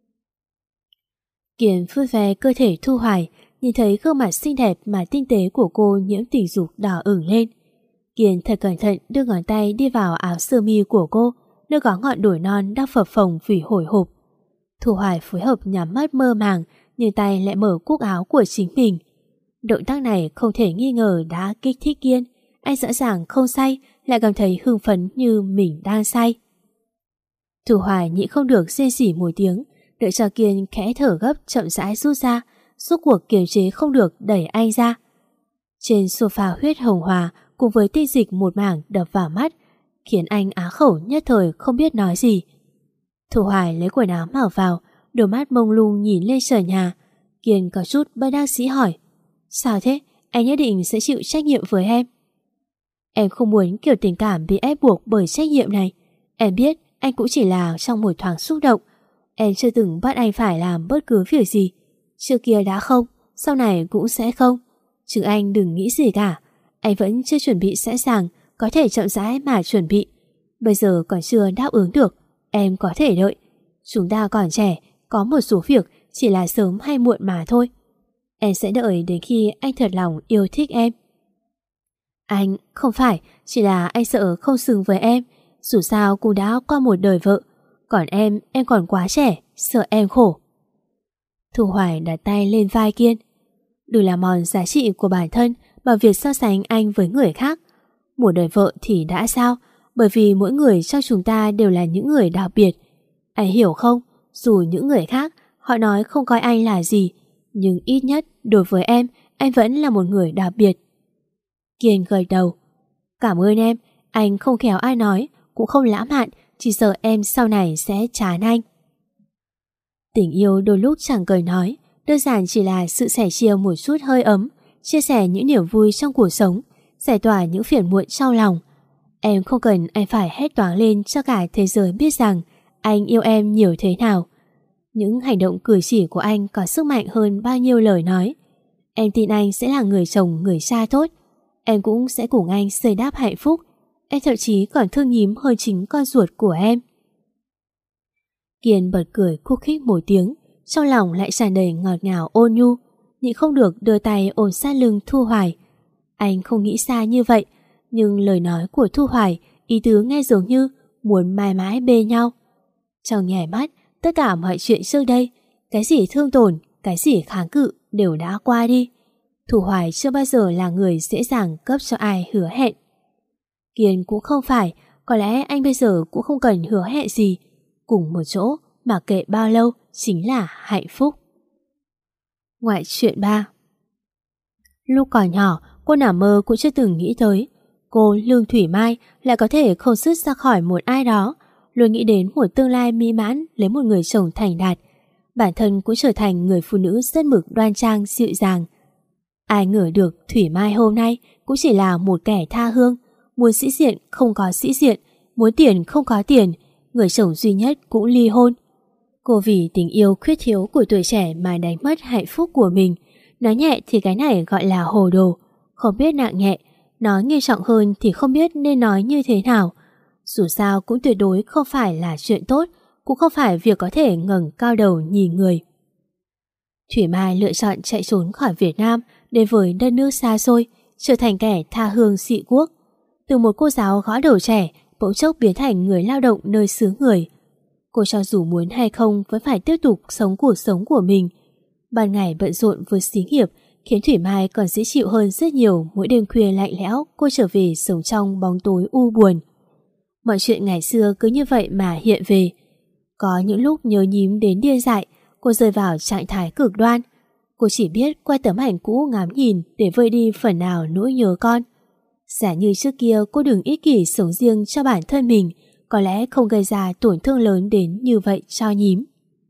Kiên vuốt ve cơ thể Thu Hoài, nhìn thấy gương mặt xinh đẹp mà tinh tế của cô nhiễm tình dục đỏ ửng lên. Kiên thật cẩn thận đưa ngón tay đi vào áo sơ mi của cô, nơi có ngọn đồi non đang phập phồng vì hồi hộp. Thu Hoài phối hợp nhắm mắt mơ màng, nhưng tay lại mở cúc áo của chính mình. Động tác này không thể nghi ngờ đã kích thích Kiên. Anh rõ ràng không say, lại cảm thấy hưng phấn như mình đang say. Thu Hoài nhịn không được rên rỉ một tiếng, đợi cho Kiên khẽ thở gấp chậm rãi rút ra, suốt cuộc kiềm chế không được đẩy anh ra. Trên sofa huyết hồng hòa, cùng với tinh dịch một mảng đập vào mắt, khiến anh á khẩu nhất thời không biết nói gì. Thu Hoài lấy quần áo mặc vào, đôi mắt mông lung nhìn lên sàn nhà. Kiên có chút bất đắc dĩ hỏi: sao thế? Anh nhất định sẽ chịu trách nhiệm với em. Em không muốn kiểu tình cảm bị ép buộc bởi trách nhiệm này. Em biết anh cũng chỉ là trong một thoáng xúc động. Em chưa từng bắt anh phải làm bất cứ việc gì. Trước kia đã không, sau này cũng sẽ không. Chứ anh đừng nghĩ gì cả. Anh vẫn chưa chuẩn bị sẵn sàng, có thể chậm rãi mà chuẩn bị. Bây giờ còn chưa đáp ứng được, em có thể đợi. Chúng ta còn trẻ, có một số việc chỉ là sớm hay muộn mà thôi. Em sẽ đợi đến khi anh thật lòng yêu thích em. Anh không phải, chỉ là anh sợ không xứng với em. Dù sao cũng đã qua một đời vợ. Còn em còn quá trẻ, sợ em khổ. Thu Hoài đặt tay lên vai Kiên. Đừng làm mòn giá trị của bản thân bằng việc so sánh anh với người khác. Một đời vợ thì đã sao? Bởi vì mỗi người trong chúng ta đều là những người đặc biệt. Anh hiểu không? Dù những người khác họ nói không coi anh là gì, nhưng ít nhất đối với em, anh vẫn là một người đặc biệt. Kiên gật đầu. Cảm ơn em. Anh không khéo ai nói, cũng không lãng mạn, chỉ sợ em sau này sẽ chán anh. Tình yêu đôi lúc chẳng cần nói, đơn giản chỉ là sự sẻ chia một chút hơi ấm, chia sẻ những niềm vui trong cuộc sống, giải tỏa những phiền muộn trong lòng. Em không cần anh phải hét toáng lên cho cả thế giới biết rằng anh yêu em nhiều thế nào. Những hành động cử chỉ của anh có sức mạnh hơn bao nhiêu lời nói. Em tin anh sẽ là người chồng, người cha tốt. Em cũng sẽ cùng anh xây đắp hạnh phúc. Em thậm chí còn thương nhím hơn chính con ruột của em. Kiên bật cười khúc khích một tiếng, trong lòng lại tràn đầy ngọt ngào ôn nhu, nhịn không được đưa tay ôm sát lưng Thu Hoài. Anh không nghĩ xa như vậy, nhưng lời nói của Thu Hoài ý tứ nghe giống như muốn mãi mãi bê nhau. Trong nhảy mắt, tất cả mọi chuyện trước đây, cái gì thương tổn, cái gì kháng cự đều đã qua đi. Thu Hoài chưa bao giờ là người dễ dàng cấp cho ai hứa hẹn. Kiên cũng không phải, có lẽ anh bây giờ cũng không cần hứa hẹn gì. Cùng một chỗ mà kệ bao lâu chính là hạnh phúc. Ngoại truyện 3. Lúc còn nhỏ, cô nằm mơ cũng chưa từng nghĩ tới cô Lương Thủy Mai lại có thể không dứt ra khỏi một ai đó, luôn nghĩ đến một tương lai mỹ mãn lấy một người chồng thành đạt. Bản thân cũng trở thành người phụ nữ rất mực đoan trang dịu dàng. Ai ngờ được Thủy Mai hôm nay cũng chỉ là một kẻ tha hương, muốn sĩ diện không có sĩ diện, muốn tiền không có tiền, người chồng duy nhất cũng ly hôn. Cô vì tình yêu khuyết thiếu của tuổi trẻ mà đánh mất hạnh phúc của mình. Nói nhẹ thì cái này gọi là hồ đồ, không biết nặng nhẹ. Nói nghiêm trọng hơn thì không biết nên nói như thế nào. Dù sao cũng tuyệt đối không phải là chuyện tốt, cũng không phải việc có thể ngẩng cao đầu nhìn người. Thủy Mai lựa chọn chạy trốn khỏi Việt Nam đến với đất nước xa xôi, trở thành kẻ tha hương dị quốc. Từ một cô giáo gõ đầu trẻ, bỗng chốc biến thành người lao động nơi xứ người. Cô cho dù muốn hay không vẫn phải tiếp tục sống cuộc sống của mình. Ban ngày bận rộn với xí nghiệp khiến Thủy Mai còn dễ chịu hơn rất nhiều. Mỗi đêm khuya lạnh lẽo cô trở về sống trong bóng tối u buồn. Mọi chuyện ngày xưa cứ như vậy mà hiện về. Có những lúc nhớ nhím đến điên dại, cô rơi vào trạng thái cực đoan. Cô chỉ biết qua tấm ảnh cũ ngắm nhìn để vơi đi phần nào nỗi nhớ con. Giả như trước kia cô đừng ích kỷ sống riêng cho bản thân mình, có lẽ không gây ra tổn thương lớn đến như vậy cho nhím.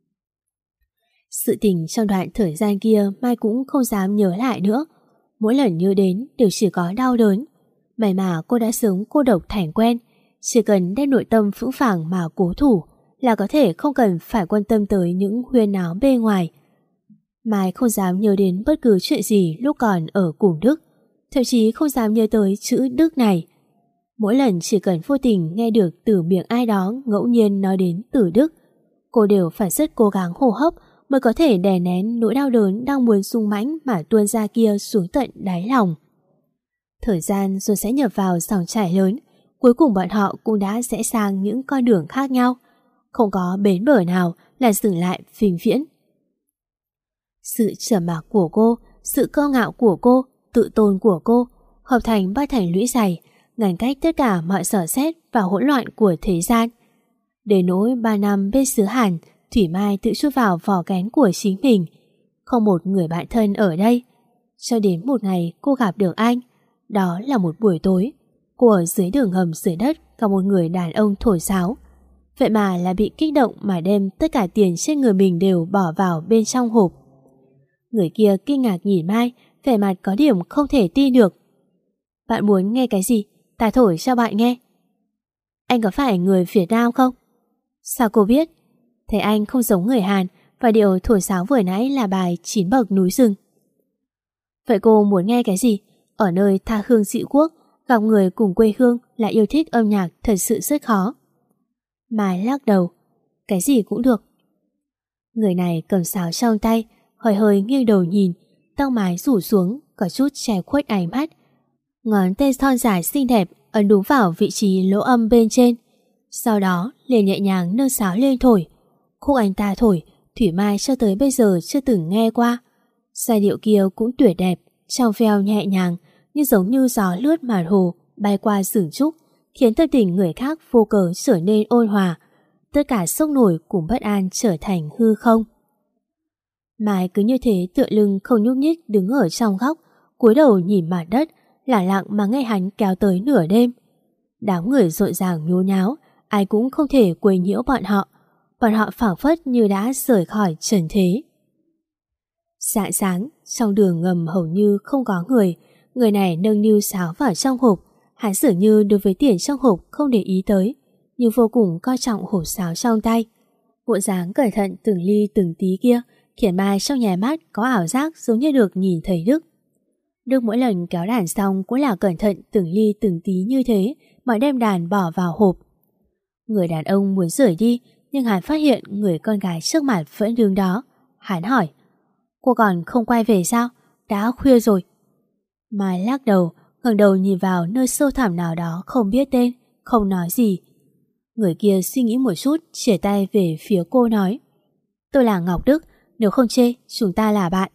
Sự tình trong đoạn thời gian kia Mai cũng không dám nhớ lại nữa. Mỗi lần nhớ đến đều chỉ có đau đớn. May mà cô đã sống cô độc thành quen, chỉ cần đem nội tâm vững vàng mà cố thủ là có thể không cần phải quan tâm tới những huyên náo bên ngoài. Mai không dám nhớ đến bất cứ chuyện gì lúc còn ở cùng Đức, thậm chí không dám nhớ tới chữ Đức này. Mỗi lần chỉ cần vô tình nghe được từ miệng ai đó ngẫu nhiên nói đến từ Đức, cô đều phải rất cố gắng hô hấp mới có thể đè nén nỗi đau đớn đang muốn sung mãnh mà tuôn ra kia xuống tận đáy lòng. Thời gian rồi sẽ nhập vào dòng chảy lớn, cuối cùng bọn họ cũng đã rẽ sang những con đường khác nhau, không có bến bờ nào là dừng lại vĩnh viễn. Sự trầm mặc của cô, sự cơ ngạo của cô, tự tôn của cô hợp thành ba thành lũy dày, ngăn cách tất cả mọi dò xét và hỗn loạn của thế gian. Đến nỗi 3 năm bên xứ Hàn, Thủy Mai tự chui vào vỏ kén của chính mình, không một người bạn thân ở đây. Cho đến một ngày cô gặp được anh, Đó là một buổi tối, cô ở dưới đường hầm dưới đất gặp một người đàn ông thổi sáo. Vậy mà lại bị kích động mà đem tất cả tiền trên người mình đều bỏ vào bên trong hộp. Người kia kinh ngạc nhìn Mai, vẻ mặt có điểm không thể tin được. Bạn muốn nghe cái gì? Ta thổi cho bạn nghe. Anh có phải người Việt Nam không? Sao cô biết? Thế anh không giống người Hàn, và điệu thổi sáo vừa nãy là bài 9 bậc núi rừng. Vậy cô muốn nghe cái gì? Ở nơi tha hương dị quốc, gặp người cùng quê hương lại yêu thích âm nhạc thật sự rất khó. Mai lắc đầu. Cái gì cũng được. Người này cầm sáo trong tay, hơi hơi nghiêng đầu nhìn, tóc mái rủ xuống, có chút che khuất ánh mắt. Ngón tay thon dài xinh đẹp ấn đúng vào vị trí lỗ âm bên trên. Sau đó liền nhẹ nhàng nâng sáo lên thổi. Khúc anh ta thổi, Thủy Mai cho tới bây giờ chưa từng nghe qua. Giai điệu kia cũng tuyệt đẹp, trong veo nhẹ nhàng, như giống như gió lướt màn hồ bay qua rừng trúc, khiến tâm tình người khác vô cớ trở nên ôn hòa. Tất cả sốc nổi cùng bất an trở thành hư không. Mai cứ như thế tựa lưng không nhúc nhích đứng ở trong góc, cúi đầu nhìn mặt đất, lẳng lặng mà nghe hắn kéo tới nửa đêm. Đám người rộn ràng nhố nháo, ai cũng không thể quấy nhiễu bọn họ. Bọn họ phảng phất như đã rời khỏi trần thế. Sáng sáng, trong đường ngầm hầu như không có người. Người này nâng niu sáo vào trong hộp. Hắn dường như đối với tiền trong hộp không để ý tới, nhưng vô cùng coi trọng hộp sáo trong tay. Bộ dáng cẩn thận từng ly từng tí kia khiến Mai trong nháy mắt có ảo giác giống như được nhìn thấy Đức. Đức mỗi lần kéo đàn xong cũng là cẩn thận từng ly từng tí như thế mà đem đàn bỏ vào hộp. Người đàn ông muốn rời đi, nhưng hắn phát hiện người con gái trước mặt vẫn đứng đó. Hắn hỏi, cô còn không quay về sao? Đã khuya rồi. Mai lắc đầu, ngẩng đầu nhìn vào nơi sâu thẳm nào đó không biết tên, không nói gì. Người kia suy nghĩ một chút, chìa tay về phía cô nói, tôi là Ngọc Đức, nếu không chê, chúng ta là bạn.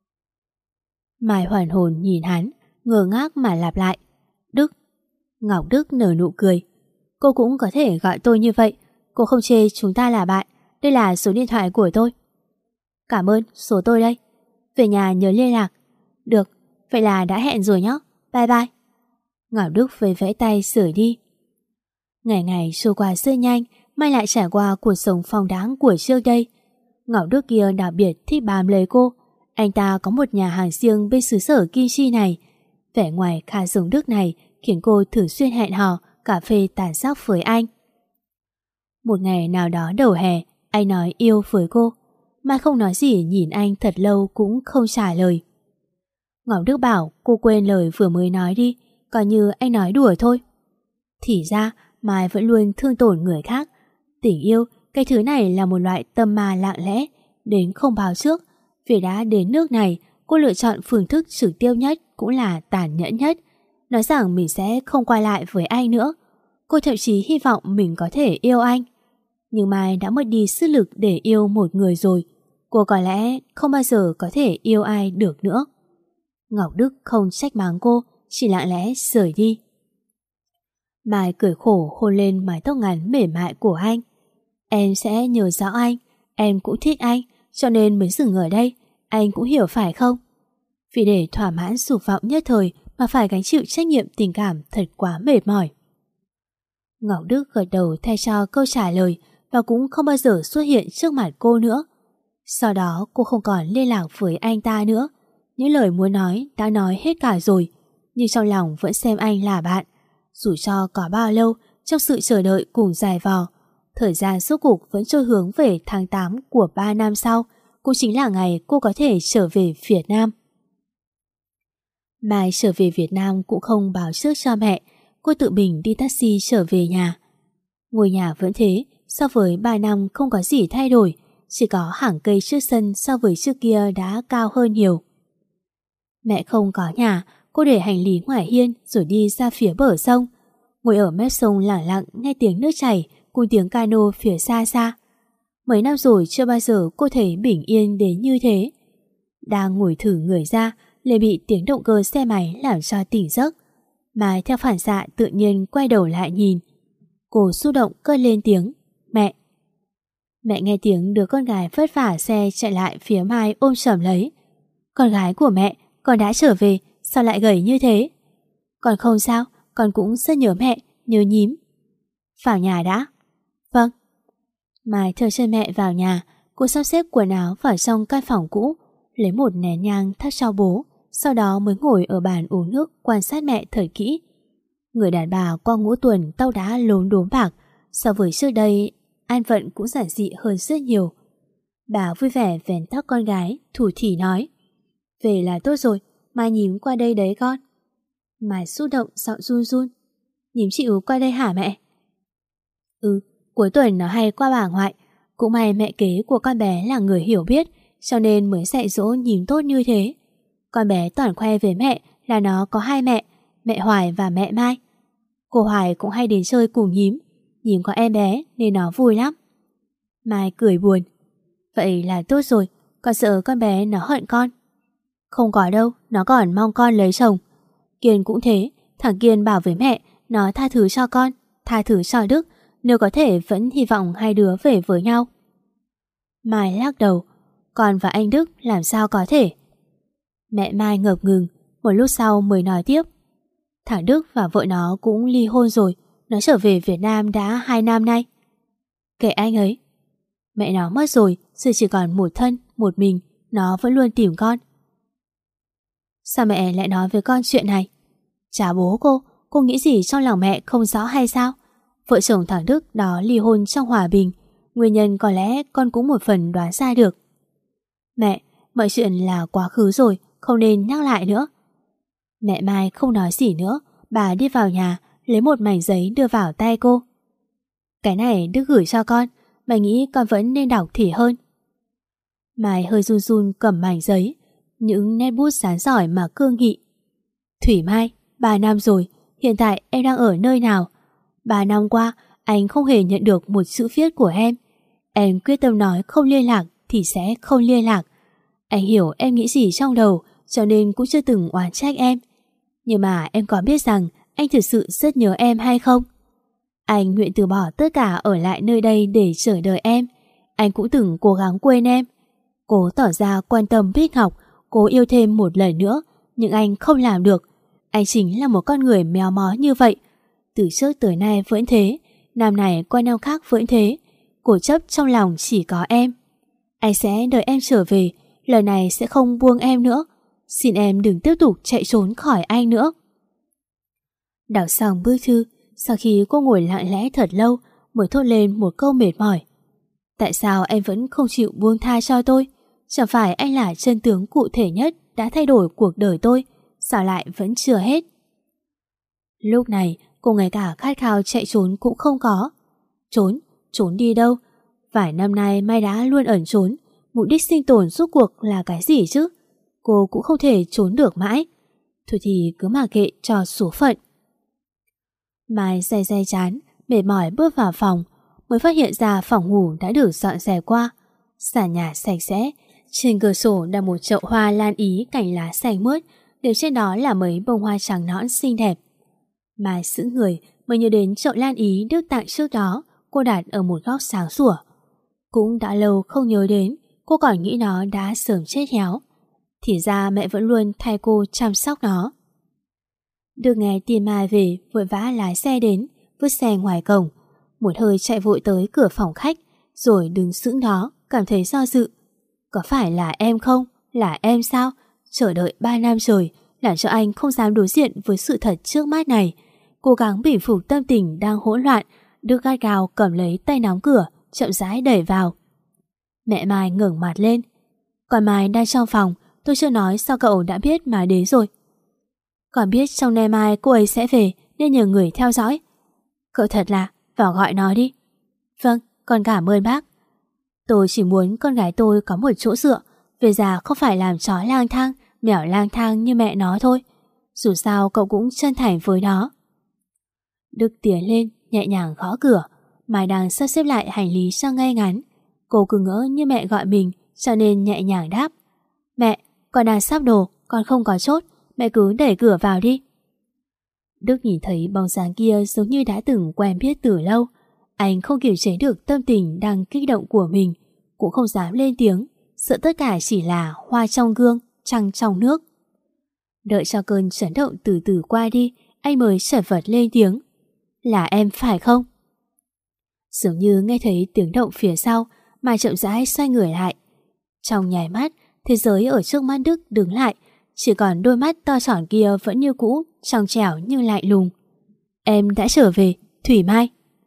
Mai hoàn hồn nhìn hắn, ngơ ngác mà lặp lại, Đức. Ngọc Đức nở nụ cười, cô cũng có thể gọi tôi như vậy. Cô không chê chúng ta là bạn. Đây là số điện thoại của tôi. Cảm ơn, số tôi đây. Về nhà nhớ liên lạc. Được, vậy là đã hẹn rồi nhé. Bye bye. Ngọc Đức vẫy vẫy tay rời đi. Ngày ngày trôi qua rất nhanh, Mai lại trải qua cuộc sống phong đáng của trước đây. Ngọc Đức kia đặc biệt thích bám lấy cô. Anh ta có một nhà hàng riêng bên xứ sở Kim Chi này. Vẻ ngoài khá giống Đức này khiến cô thường xuyên hẹn hò cà phê tàn sắc với anh. Một ngày nào đó đầu hè, anh nói yêu với cô. Mai không nói gì nhìn anh thật lâu cũng không trả lời. Ngọc Đức bảo cô quên lời vừa mới nói đi, coi như anh nói đùa thôi. Thì ra Mai vẫn luôn thương tổn người khác. Tình yêu, cái thứ này là một loại tâm ma lặng lẽ, đến không báo trước. Vì đã đến nước này, cô lựa chọn phương thức trực tiếp nhất cũng là tàn nhẫn nhất. Nói rằng mình sẽ không quay lại với anh nữa. Cô thậm chí hy vọng mình có thể yêu anh. Nhưng Mai đã mất đi sức lực để yêu một người rồi. Cô có lẽ không bao giờ có thể yêu ai được nữa. Ngọc Đức không trách mắng cô, chỉ lặng lẽ rời đi. Mai cười khổ hôn lên mái tóc ngắn mềm mại của anh. Em sẽ nhớ rõ anh, em cũng thích anh, cho nên mới dừng ở đây. Anh cũng hiểu phải không? Vì để thỏa mãn dục vọng nhất thời mà phải gánh chịu trách nhiệm tình cảm thật quá mệt mỏi. Ngọc Đức gật đầu thay cho câu trả lời và cũng không bao giờ xuất hiện trước mặt cô nữa. Sau đó cô không còn liên lạc với anh ta nữa. Những lời muốn nói đã nói hết cả rồi, nhưng trong lòng vẫn xem anh là bạn. Dù cho có bao lâu, trong sự chờ đợi cùng dài vò, thời gian rốt cuộc vẫn trôi hướng về tháng 8 của 3 năm sau, cũng chính là ngày cô có thể trở về Việt Nam. Mai trở về Việt Nam cũng không báo trước cho mẹ, cô tự mình đi taxi trở về nhà. Ngôi nhà vẫn thế, so với 3 năm không có gì thay đổi, chỉ có hàng cây trước sân so với trước kia đã cao hơn nhiều. Mẹ không có nhà, cô để hành lý ngoài hiên rồi đi ra phía bờ sông. Ngồi ở mép sông lặng lặng nghe tiếng nước chảy cùng tiếng cano phía xa xa. Mấy năm rồi chưa bao giờ cô thấy bình yên đến như thế. Đang ngồi thử người ra, lại bị tiếng động cơ xe máy làm cho tỉnh giấc. Mai theo phản xạ tự nhiên quay đầu lại nhìn. Cô xúc động cất lên tiếng, mẹ. Mẹ nghe tiếng đứa con gái vất vả xe chạy lại phía Mai ôm chầm lấy. Con gái của mẹ, con đã trở về, sao lại gầy như thế? Con không sao, con cũng rất nhớ mẹ, nhớ nhím. Vào nhà đã. Vâng. Mai theo chân mẹ vào nhà. Cô sắp xếp quần áo vào trong căn phòng cũ, lấy một nén nhang thắp cho bố, sau đó mới ngồi ở bàn uống nước quan sát mẹ thật kỹ. Người đàn bà qua ngũ tuần tau đã lốm đốm bạc, so với trước đây an phận cũng giản dị hơn rất nhiều. Bà vui vẻ vén tóc con gái, thủ thỉ nói: về là tốt rồi, Mai nhím qua đây đấy con. Mai xúc động giọng run run: nhím chịu qua đây hả mẹ? Ừ, cuối tuần nó hay qua bà ngoại. Cũng may mẹ kế của con bé là người hiểu biết, cho nên mới dạy dỗ nhím tốt như thế. Con bé toàn khoe với mẹ là nó có hai mẹ, mẹ Hoài và mẹ Mai. Cô Hoài cũng hay đến chơi cùng nhím, nhím có em bé nên nó vui lắm. Mai cười buồn: vậy là tốt rồi, con sợ con bé nó hận con. Không có đâu, nó còn mong con lấy chồng. Kiên cũng thế, thằng Kiên bảo với mẹ nó tha thứ cho con, tha thứ cho Đức, nếu có thể vẫn hy vọng hai đứa về với nhau. Mai lắc đầu: con và anh Đức làm sao có thể. Mẹ Mai ngập ngừng, một lúc sau mới nói tiếp: thằng Đức và vợ nó cũng ly hôn rồi, nó trở về Việt Nam đã 2 năm nay. Kệ anh ấy. Mẹ nó mất rồi, giờ chỉ còn một thân, một mình, nó vẫn luôn tìm con. Sao mẹ lại nói với con chuyện này? Chả bố cô nghĩ gì trong lòng mẹ không rõ hay sao? Vợ chồng thằng Đức đó ly hôn trong hòa bình, nguyên nhân có lẽ con cũng một phần đoán ra được. Mẹ, mọi chuyện là quá khứ rồi, không nên nhắc lại nữa. Mẹ Mai không nói gì nữa, bà đi vào nhà, lấy một mảnh giấy đưa vào tay cô. Cái này Đức gửi cho con, mày nghĩ con vẫn nên đọc thì hơn. Mai hơi run run cầm mảnh giấy, những nét bút sáng giỏi mà cương nghị. Thủy Mai, 3 năm rồi, hiện tại em đang ở nơi nào? 3 năm qua, anh không hề nhận được một chữ viết của em. Em quyết tâm nói không liên lạc thì sẽ không liên lạc. Anh hiểu em nghĩ gì trong đầu, cho nên cũng chưa từng oán trách em. Nhưng mà em có biết rằng anh thực sự rất nhớ em hay không? Anh nguyện từ bỏ tất cả ở lại nơi đây để chờ đợi em. Anh cũng từng cố gắng quên em, cố tỏ ra quan tâm Bích Ngọc, cố yêu thêm một lần nữa, nhưng anh không làm được. Anh chính là một con người méo mó như vậy. Từ trước tới nay vẫn thế, năm này qua năm khác vẫn thế. Cố chấp trong lòng chỉ có em. Anh sẽ đợi em trở về, lần này sẽ không buông em nữa. Xin em đừng tiếp tục chạy trốn khỏi anh nữa. Đọc xong bức thư, sau khi cô ngồi lặng lẽ thật lâu mới thốt lên một câu mệt mỏi: tại sao em vẫn không chịu buông tha cho tôi? Chẳng phải anh là chân tướng cụ thể nhất đã thay đổi cuộc đời tôi, sao lại vẫn chưa hết? Lúc này cô ngay cả khát khao chạy trốn cũng không có. Trốn đi đâu? Vài năm nay Mai đã luôn ẩn trốn. Mục đích sinh tồn rốt cuộc là cái gì chứ? Cô cũng không thể trốn được mãi. Thôi thì cứ mặc kệ cho số phận. Mai day chán, mệt mỏi bước vào phòng, mới phát hiện ra phòng ngủ đã được dọn dẹp qua. Sàn nhà sạch sẽ, trên cửa sổ đặt một chậu hoa lan ý cành lá xanh mướt, đều trên đó là mấy bông hoa trắng nõn xinh đẹp. Mai sững người mới nhớ đến chậu lan ý Đức tặng trước đó cô đặt ở một góc sáng sủa. Cũng đã lâu không nhớ đến, cô còn nghĩ nó đã sớm chết héo. Thì ra mẹ vẫn luôn thay cô chăm sóc nó. Được nghe tin Mai về, vội vã lái xe đến, vứt xe ngoài cổng, một hơi chạy vội tới cửa phòng khách, rồi đứng sững đó, cảm thấy do dự. Có phải là em không? Là em sao? Chờ đợi 3 năm trời, làm cho anh không dám đối diện với sự thật trước mắt này. Cố gắng bình phục tâm tình đang hỗn loạn, Đức gắt gao cầm lấy tay nắm cửa, chậm rãi đẩy vào. Mẹ Mai ngẩng mặt lên. Còn Mai đang trong phòng, tôi chưa nói sao cậu đã biết mà đến rồi. Còn biết trong ngày mai cô ấy sẽ về nên nhờ người theo dõi. Cậu thật là, vào gọi nó đi. Vâng, con cảm ơn bác. Tôi chỉ muốn con gái tôi có một chỗ dựa, về già không phải làm chó lang thang, mèo lang thang như mẹ nó thôi. Dù sao cậu cũng chân thành với nó. Đức tiến lên, nhẹ nhàng gõ cửa. Mai đang sắp xếp lại hành lý cho ngay ngắn. Cô cứ ngỡ như mẹ gọi mình, cho nên nhẹ nhàng đáp. Mẹ, con đang sắp đồ, con không có chốt, mẹ cứ đẩy cửa vào đi. Đức nhìn thấy bóng dáng kia giống như đã từng quen biết từ lâu. Anh không kiềm chế được tâm tình đang kích động của mình, cũng không dám lên tiếng, sợ tất cả chỉ là hoa trong gương, trăng trong nước. Đợi cho cơn chấn động từ từ qua đi, anh mới chợt vật lên tiếng. Là em phải không? Dường như nghe thấy tiếng động phía sau, Mai chậm rãi xoay người lại. Trong nháy mắt, thế giới ở trước mắt Đức đứng lại, chỉ còn đôi mắt to tròn kia vẫn như cũ, trong trẻo nhưng lạnh lùng. Em đã trở về, Thủy Mai.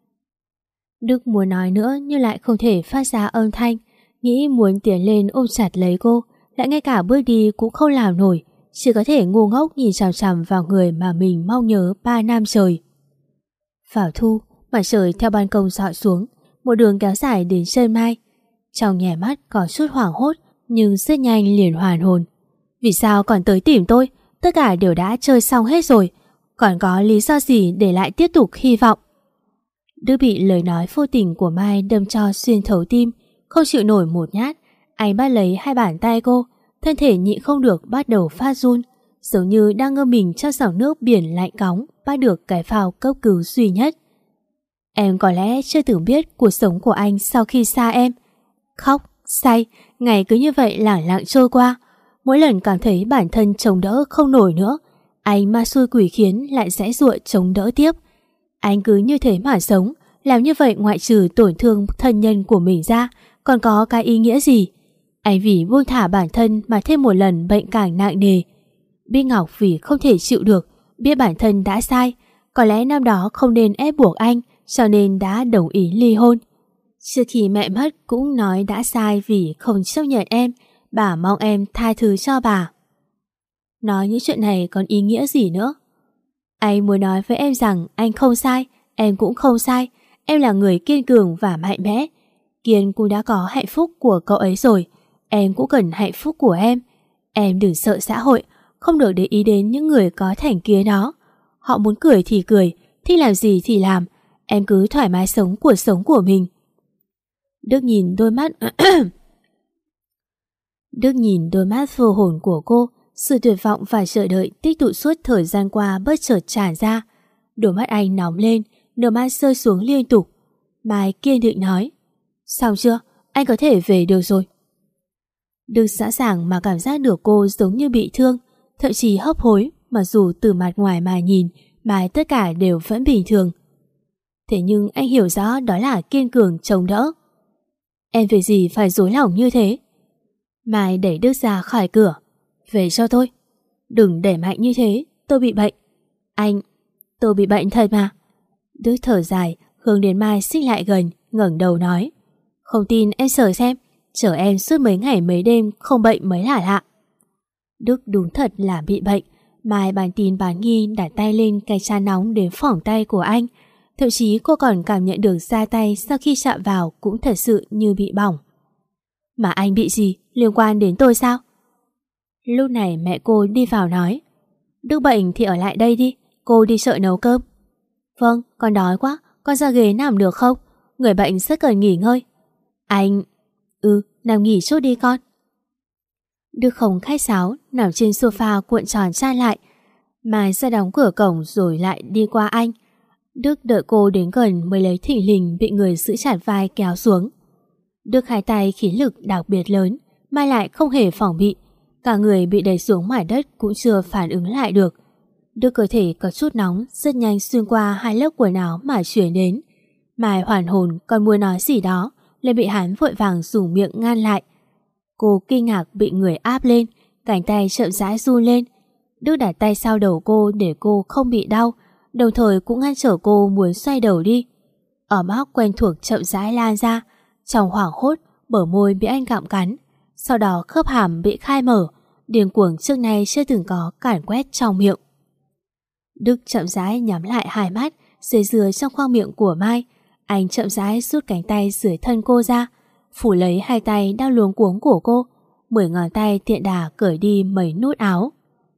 Đức muốn nói nữa nhưng lại không thể phát ra âm thanh, nghĩ muốn tiến lên ôm chặt lấy cô, lại ngay cả bước đi cũng không làm nổi, chỉ có thể ngu ngốc nhìn chằm chằm vào người mà mình mong nhớ 3 năm trời. Vào thu, mặt trời theo ban công rọi xuống, một đường kéo dài đến chân Mai. Trong nhè mắt có chút hoảng hốt, nhưng rất nhanh liền hoàn hồn. Vì sao còn tới tìm tôi? Tất cả đều đã chơi xong hết rồi, còn có lý do gì để lại tiếp tục hy vọng? Đức bị lời nói vô tình của Mai đâm cho xuyên thấu tim, không chịu nổi một nhát. Anh bắt lấy hai bàn tay cô, thân thể nhịn không được bắt đầu phát run, giống như đang ngâm mình trong dòng nước biển lạnh cóng, bắt được cái phao cấp cứu duy nhất. Em có lẽ chưa từng biết cuộc sống của anh sau khi xa em. Khóc, say, ngày cứ như vậy lẳng lặng trôi qua. Mỗi lần cảm thấy bản thân chống đỡ không nổi nữa, anh ma xui quỷ khiến lại giãy giụa chống đỡ tiếp. Anh cứ như thế mà sống, làm như vậy ngoại trừ tổn thương thân nhân của mình ra, còn có cái ý nghĩa gì? Anh vì buông thả bản thân mà thêm một lần bệnh càng nặng nề. Bi Ngọc vì không thể chịu được, biết bản thân đã sai, có lẽ năm đó không nên ép buộc anh, cho nên đã đồng ý ly hôn. Trước khi mẹ mất cũng nói đã sai vì không chấp nhận em, bà mong em tha thứ cho bà. Nói những chuyện này còn ý nghĩa gì nữa? Anh muốn nói với em rằng anh không sai, em cũng không sai, em là người kiên cường và mạnh mẽ. Kiên cũng đã có hạnh phúc của cậu ấy rồi, em cũng cần hạnh phúc của em. Em đừng sợ xã hội, không được để ý đến những người có thành kiến đó. Họ muốn cười thì cười, thích làm gì thì làm, em cứ thoải mái sống cuộc sống của mình. Đức nhìn đôi mắt Đức nhìn đôi mắt vô hồn của cô, sự tuyệt vọng và chờ đợi tích tụ suốt thời gian qua bất chợt tràn ra. Đôi mắt anh nóng lên, nước mắt rơi xuống liên tục. Mai kiên định nói, xong chưa, anh có thể về được rồi. Đức sẵn sàng mà cảm giác được cô giống như bị thương, thậm chí hấp hối, mà dù từ mặt ngoài mà nhìn, mà tất cả đều vẫn bình thường. Thế nhưng anh hiểu rõ đó là kiên cường chống đỡ. Em về gì phải dối lòng như thế? Mai đẩy Đức ra khỏi cửa. Về cho tôi. Đừng đẩy mạnh như thế, tôi bị bệnh. Tôi bị bệnh thật mà. Đức thở dài, hướng đến Mai xích lại gần, ngẩng đầu nói. Không tin em sờ xem, chở em suốt mấy ngày mấy đêm không bệnh mới là lạ. Đức đúng thật là bị bệnh. Mai bán tín bán nghi đặt tay lên cái chán nóng đến phỏng tay của anh. Thậm chí cô còn cảm nhận được da tay sau khi chạm vào cũng thật sự như bị bỏng. Mà anh bị gì, liên quan đến tôi sao? Lúc này mẹ cô đi vào nói, Đức bệnh thì ở lại đây đi, cô đi chợ nấu cơm. Vâng, con đói quá, con ra ghế nằm được không? Người bệnh rất cần nghỉ ngơi. Anh... nằm nghỉ chút đi con. Đức không khách sáo, nằm trên sofa cuộn tròn chai lại. Mai ra đóng cửa cổng rồi lại đi qua anh. Đức đợi cô đến gần mới lấy thỉnh lình bị người giữ chặt vai kéo xuống. Đức hai tay khí lực đặc biệt lớn, Mai lại không hề phòng bị. Cả người bị đẩy xuống mặt đất cũng chưa phản ứng lại được. Đức cơ thể có chút nóng rất nhanh xuyên qua hai lớp quần áo mà chuyển đến. Mai hoàn hồn còn muốn nói gì đó, lại bị hắn vội vàng dùng miệng ngăn lại. Cô kinh ngạc bị người áp lên, cánh tay chậm rãi run lên. Đức đặt tay sau đầu cô để cô không bị đau, đồng thời cũng ngăn trở cô muốn xoay đầu đi. Ấm áp quen thuộc chậm rãi lan ra, trong hoảng hốt bờ môi bị anh gặm cắn, sau đó khớp hàm bị khai mở, điên cuồng trước nay chưa từng có càn quét trong miệng. Đức chậm rãi nhắm lại hai mắt, dây dừa trong khoang miệng của Mai. Anh chậm rãi rút cánh tay dưới thân cô ra, phủ lấy hai tay đang luống cuống của cô, 10 ngón tay tiện đà cởi đi mấy nút áo.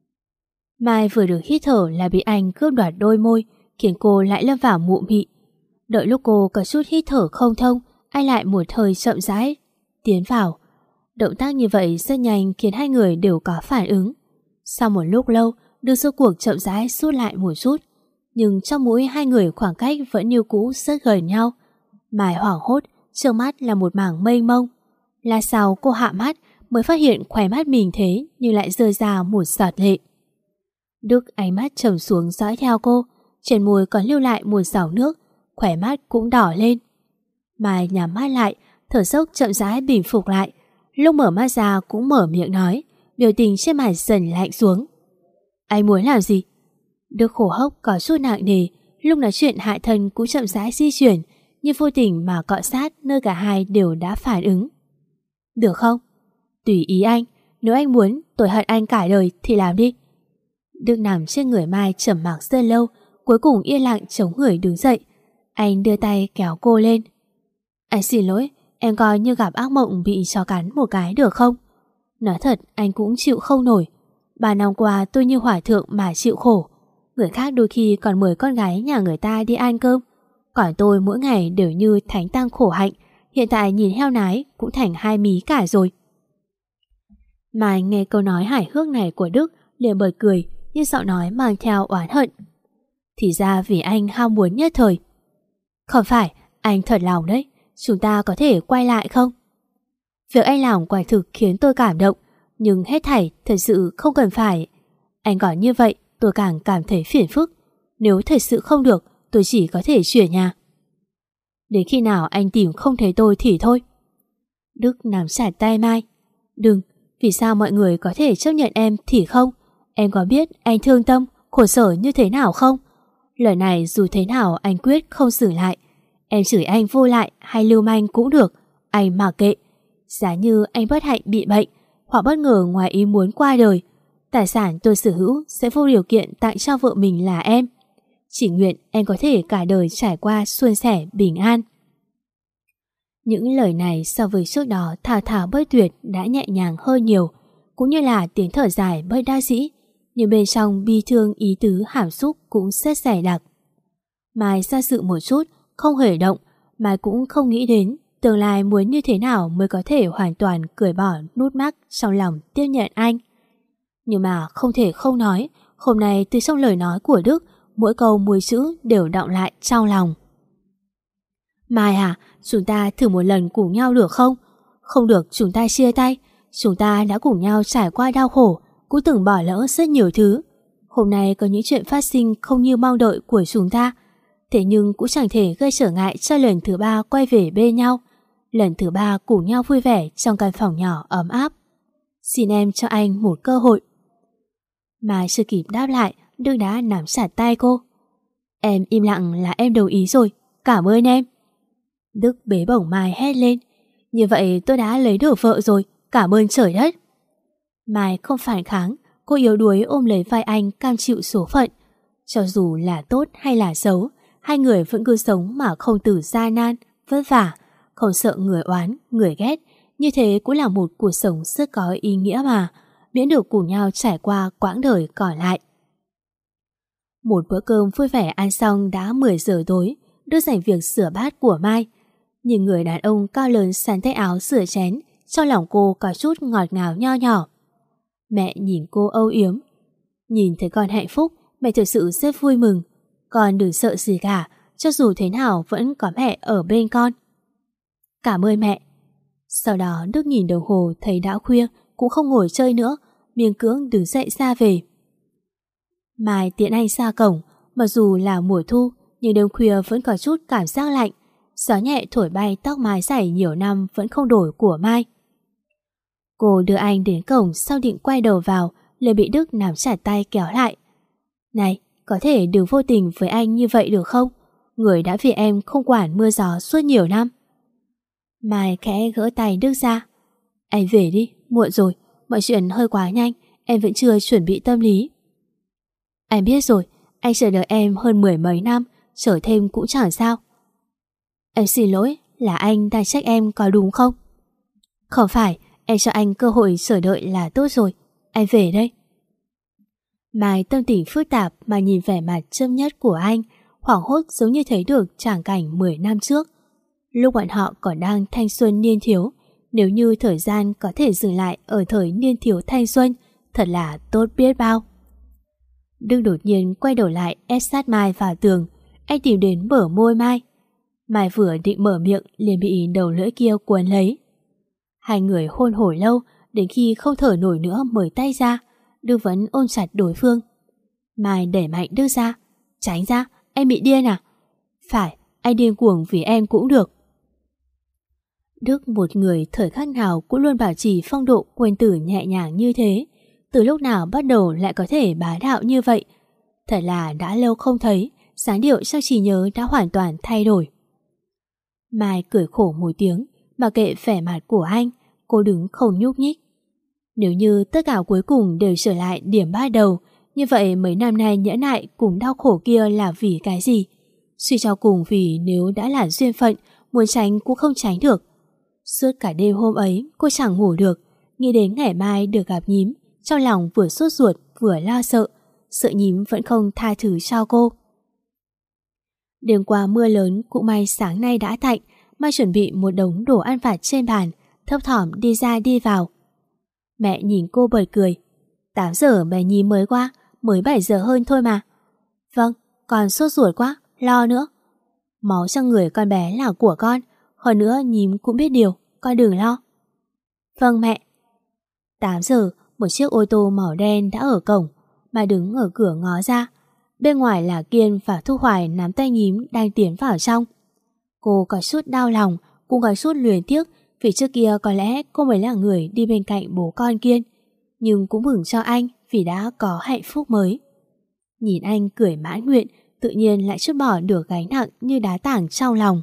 Mai vừa được hít thở là bị anh cướp đoạt đôi môi, khiến cô lại lâm vào mụ mị. Đợi lúc cô có chút hít thở không thông, anh lại một hơi chậm rãi tiến vào. Động tác như vậy rất nhanh khiến hai người đều có phản ứng. Sau một lúc lâu, Đức rốt cuộc chậm rãi rút lại một chút, nhưng trong mũi hai người khoảng cách vẫn như cũ rất gần nhau. Mai hoảng hốt, trước mắt là một mảng mênh mông. Là sau cô hạ mắt mới phát hiện khóe mắt mình thế nhưng lại rơi ra một giọt lệ. Đức ánh mắt trầm xuống dõi theo cô, trên môi còn lưu lại một dòng nước, khóe mắt cũng đỏ lên. Mai nhắm mắt lại, thở dốc chậm rãi bình phục lại. Lúc mở mắt ra cũng mở miệng nói, biểu tình trên mặt dần lạnh xuống. Anh muốn làm gì? Đức khổ hốc có chút nặng nề, lúc nói chuyện hạ thân cũng chậm rãi di chuyển, như vô tình mà cọ sát nơi cả hai đều đã phản ứng. Được không? Tùy ý anh, nếu anh muốn tôi hận anh cả đời thì làm đi. Đức nằm trên người Mai trầm mặc rất lâu, cuối cùng yên lặng chống người đứng dậy. Anh đưa tay kéo cô lên. Anh xin lỗi, em coi như gặp ác mộng bị chó cắn một cái được không? Nói thật anh cũng chịu không nổi. 3 năm qua tôi như hỏa thượng mà chịu khổ. Người khác đôi khi còn mời con gái nhà người ta đi ăn cơm, còn tôi mỗi ngày đều như thánh tang khổ hạnh. Hiện tại nhìn heo nái cũng thành 2 mí cả rồi. Mai nghe câu nói hài hước này của Đức liền bật cười, nhưng giọng nói mang theo oán hận. Thì ra vì anh ham muốn nhất thời. Không phải, anh thật lòng đấy. Chúng ta có thể quay lại không? Việc anh làm quả thực khiến tôi cảm động, nhưng hết thảy thật sự không cần phải. Anh còn như vậy tôi càng cảm thấy phiền phức. Nếu thật sự không được, tôi chỉ có thể chuyển nhà. Đến khi nào anh tìm không thấy tôi thì thôi. Đức nắm chặt tay Mai. Đừng, vì sao mọi người có thể chấp nhận em thì không? Em có biết anh thương tâm, khổ sở như thế nào không? Lời này dù thế nào anh quyết không xử lại. Em chửi anh vô lại hay lưu manh cũng được, anh mặc kệ. Giá như anh bất hạnh bị bệnh hoặc bất ngờ ngoài ý muốn qua đời, tài sản tôi sở hữu sẽ vô điều kiện tặng cho vợ mình là em. Chỉ nguyện em có thể cả đời trải qua suôn sẻ bình an. Những lời này so với trước đó thao thao bất tuyệt đã nhẹ nhàng hơn nhiều, cũng như là tiếng thở dài bất đắc dĩ, nhưng bên trong bi thương ý tứ hàm xúc cũng rất dày đặc. Mai do dự một chút, không hề động, Mai cũng không nghĩ đến tương lai muốn như thế nào mới có thể hoàn toàn cởi bỏ nút mắc trong lòng tiếp nhận anh. Nhưng mà không thể không nói, hôm nay từ trong lời nói của Đức, mỗi câu mỗi chữ đều đọng lại trong lòng. Mai à, chúng ta thử một lần cùng nhau được không? Không được chúng ta chia tay. Chúng ta đã cùng nhau trải qua đau khổ, cũng từng bỏ lỡ rất nhiều thứ. Hôm nay có những chuyện phát sinh không như mong đợi của chúng ta, thế nhưng cũng chẳng thể gây trở ngại cho lần thứ 3 quay về bên nhau. Lần thứ 3 cùng nhau vui vẻ trong căn phòng nhỏ ấm áp. Xin em cho anh một cơ hội. Mà chưa kịp đáp lại, Đức đã nắm chặt tay cô. Em im lặng là em đồng ý rồi, cảm ơn em. Đức bế bổng Mai hét lên. Như vậy tôi đã lấy được vợ rồi, cảm ơn trời đất. Mai không phản kháng, cô yếu đuối ôm lấy vai anh cam chịu số phận. Cho dù là tốt hay là xấu, hai người vẫn cứ sống mà không từ gian nan, vất vả, không sợ người oán, người ghét. Như thế cũng là một cuộc sống rất có ý nghĩa mà, miễn được cùng nhau trải qua quãng đời còn lại. Một bữa cơm vui vẻ ăn xong đã 10 giờ tối, Đức dành việc sửa bát của Mai. Nhìn người đàn ông cao lớn sắn tay áo rửa chén, trong lòng cô có chút ngọt ngào nho nhỏ. Mẹ nhìn cô âu yếm. Nhìn thấy con hạnh phúc, mẹ thực sự rất vui mừng. Con đừng sợ gì cả, cho dù thế nào vẫn có mẹ ở bên con. Cảm ơn mẹ. Sau đó Đức nhìn đồng hồ thấy đã khuya, cũng không ngồi chơi nữa, miễn cưỡng đứng dậy ra về. Mai tiễn anh ra cổng, mặc dù là mùa thu, nhưng đêm khuya vẫn có chút cảm giác lạnh. Gió nhẹ thổi bay tóc mái dài nhiều năm vẫn không đổi của Mai. Cô đưa anh đến cổng, sau định quay đầu vào, liền bị Đức nắm chặt tay kéo lại. Này, có thể đừng vô tình với anh như vậy được không? Người đã vì em không quản mưa gió suốt nhiều năm. Mai khẽ gỡ tay Đức ra. Anh về đi, muộn rồi, mọi chuyện hơi quá nhanh, em vẫn chưa chuẩn bị tâm lý. Anh biết rồi, anh chờ đợi em hơn 10 mấy năm, chờ thêm cũng chẳng sao. Em xin lỗi, là anh đang trách em có đúng không? Không phải, em cho anh cơ hội chờ đợi là tốt rồi, anh về đây. Mai tâm tình phức tạp mà nhìn vẻ mặt châm nhất của anh, hoảng hốt giống như thấy được tràng cảnh 10 năm trước. Lúc bọn họ còn đang thanh xuân niên thiếu, nếu như thời gian có thể dừng lại ở thời niên thiếu thanh xuân, thật là tốt biết bao. Đức đột nhiên quay đầu lại ép sát Mai vào tường, anh tìm đến bờ môi Mai. Mai vừa định mở miệng liền bị đầu lưỡi kia cuốn lấy. Hai người hôn hồi lâu, đến khi không thở nổi nữa mở tay ra, Đức vẫn ôm chặt đối phương. Mai đẩy mạnh Đức ra. Tránh ra, em bị điên à? Phải, anh điên cuồng vì em cũng được. Đức một người thời khắc nào cũng luôn bảo trì phong độ quân tử nhẹ nhàng như thế. Từ lúc nào bắt đầu lại có thể bá đạo như vậy? Thật là đã lâu không thấy, dáng điệu trong trí nhớ đã hoàn toàn thay đổi. Mai cười khổ một tiếng, mà kệ vẻ mặt của anh, cô đứng không nhúc nhích. Nếu như tất cả cuối cùng đều trở lại điểm ban đầu, như vậy mấy năm nay nhẫn nại cùng đau khổ kia là vì cái gì? Suy cho cùng vì nếu đã là duyên phận, muốn tránh cũng không tránh được. Suốt cả đêm hôm ấy cô chẳng ngủ được, nghĩ đến ngày mai được gặp nhím, trong lòng vừa sốt ruột vừa lo sợ, sợ nhím vẫn không tha thứ cho cô. Đêm qua mưa lớn cũng may sáng nay đã tạnh, Mai chuẩn bị một đống đồ ăn vặt trên bàn, thấp thỏm đi ra đi vào. Mẹ nhìn cô bật cười. 8 giờ bé nhím mới qua, mới 7 giờ hơn thôi mà. Vâng, con sốt ruột quá, lo nữa. Máu trong người con bé là của con, hơn nữa nhím cũng biết điều, con đừng lo. Vâng mẹ. 8 giờ, một chiếc ô tô màu đen đã ở cổng, mà đứng ở cửa ngó ra. Bên ngoài là Kiên và Thu Hoài nắm tay nhím đang tiến vào trong. Cô có chút đau lòng, cũng có chút luyến tiếc vì trước kia có lẽ cô mới là người đi bên cạnh bố con Kiên, nhưng cũng mừng cho anh vì đã có hạnh phúc mới. Nhìn anh cười mãn nguyện, tự nhiên lại chút bỏ được gánh nặng như đá tảng trong lòng.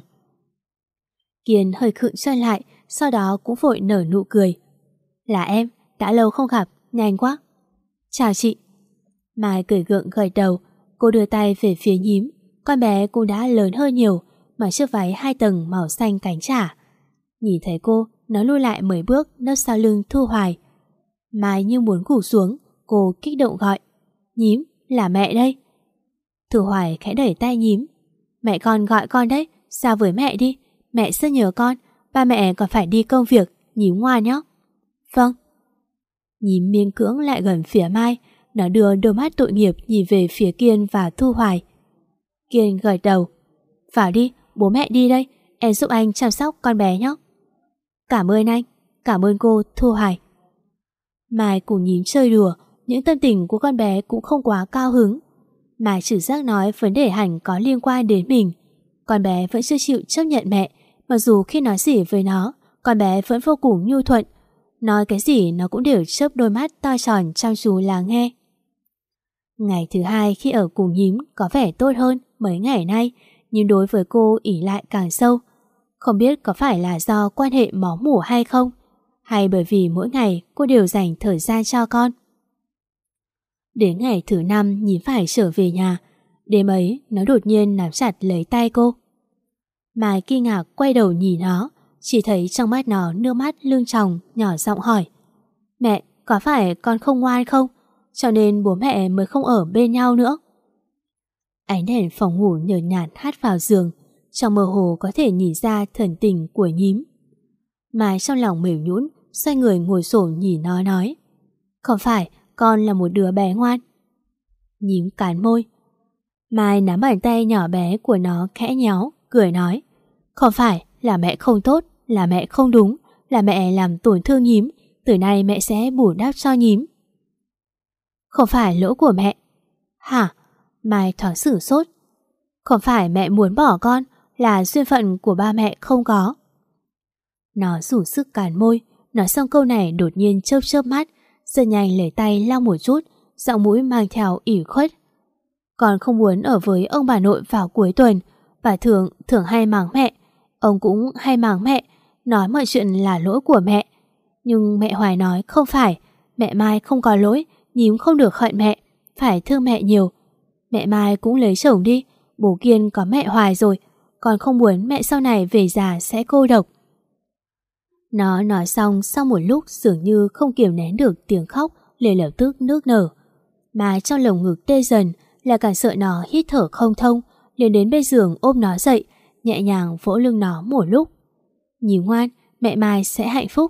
Kiên hơi khựng chân lại, sau đó cũng vội nở nụ cười. Là em, đã lâu không gặp, nhanh quá. Chào chị. Mai cười gượng gật đầu, cô đưa tay về phía nhím, con bé cũng đã lớn hơn nhiều, mặc chiếc váy 2 tầng màu xanh cánh chả. Nhìn thấy cô, nó lui lại mấy bước nấp sau lưng Thu Hoài. Mai như muốn gục xuống, cô kích động gọi. Nhím, là mẹ đây. Thu Hoài khẽ đẩy tay nhím. Mẹ con gọi con đấy, ra với mẹ đi, mẹ rất nhớ con, ba mẹ còn phải đi công việc, nhím ngoan nhé. Vâng. Nhím miên cưỡng lại gần phía Mai, nó đưa đôi mắt tội nghiệp nhìn về phía Kiên và Thu Hoài. Kiên gật đầu. Vào đi, bố mẹ đi đây, em giúp anh chăm sóc con bé nhé. Cảm ơn anh, cảm ơn cô Thu Hoài. Mai cùng nhím chơi đùa, những tâm tình của con bé cũng không quá cao hứng. Mai trực giác nói vấn đề hẳn có liên quan đến mình. Con bé vẫn chưa chịu chấp nhận mẹ, mặc dù khi nói gì với nó, con bé vẫn vô cùng nhu thuận. Nói cái gì nó cũng đều chớp đôi mắt to tròn chăm chú lắng nghe. Ngày thứ 2 khi ở cùng nhím có vẻ tốt hơn mấy ngày nay, nhưng đối với cô ỷ lại càng sâu. Không biết có phải là do quan hệ máu mủ hay không, hay bởi vì mỗi ngày cô đều dành thời gian cho con. Đến ngày thứ 5 nhím phải trở về nhà. Đêm ấy nó đột nhiên nắm chặt lấy tay cô. Mai kinh ngạc quay đầu nhìn nó, chỉ thấy trong mắt nó nước mắt lưng tròng, nhỏ giọng hỏi. Mẹ, có phải con không ngoan không? Cho nên bố mẹ mới không ở bên nhau nữa. Ánh đèn phòng ngủ nhợt nhạt hắt vào giường, trong mơ hồ có thể nhìn ra thần tình của nhím. Mai trong lòng mềm nhũn, xoay người ngồi xổm nhìn nó nói. Không phải, con là một đứa bé ngoan. Nhím cắn môi. Mai nắm bàn tay nhỏ bé của nó khẽ nhéo, cười nói. Không phải, là mẹ không tốt, là mẹ không đúng, là mẹ làm tổn thương nhím, từ nay mẹ sẽ bù đắp cho nhím. Không phải lỗi của mẹ. Hả? Mai thoáng sửng sốt. Không phải mẹ muốn bỏ con, là duyên phận của ba mẹ không có. Nó dùng sức cắn môi, nói xong câu này đột nhiên chớp chớp mắt, rất nhanh lấy tay lau một chút, giọng mũi mang theo ủy khuất. Con không muốn ở với ông bà nội vào cuối tuần, bà thường hay mắng mẹ, ông cũng hay mắng mẹ, nói mọi chuyện là lỗi của mẹ. Nhưng mẹ Hoài nói không phải, mẹ Mai không có lỗi, nhím không được hận mẹ, phải thương mẹ nhiều. Mẹ Mai cũng lấy chồng đi, bố Kiên có mẹ Hoài rồi, con không muốn mẹ sau này về già sẽ cô độc. Nó nói xong sau một lúc dường như không kiềm nén được tiếng khóc, liền lập tức nước nở. Mà trong lồng ngực tê dần là càng sợ nó hít thở không thông, liền đến bên giường ôm nó dậy, nhẹ nhàng vỗ lưng nó một lúc. Nhím ngoan, mẹ Mai sẽ hạnh phúc.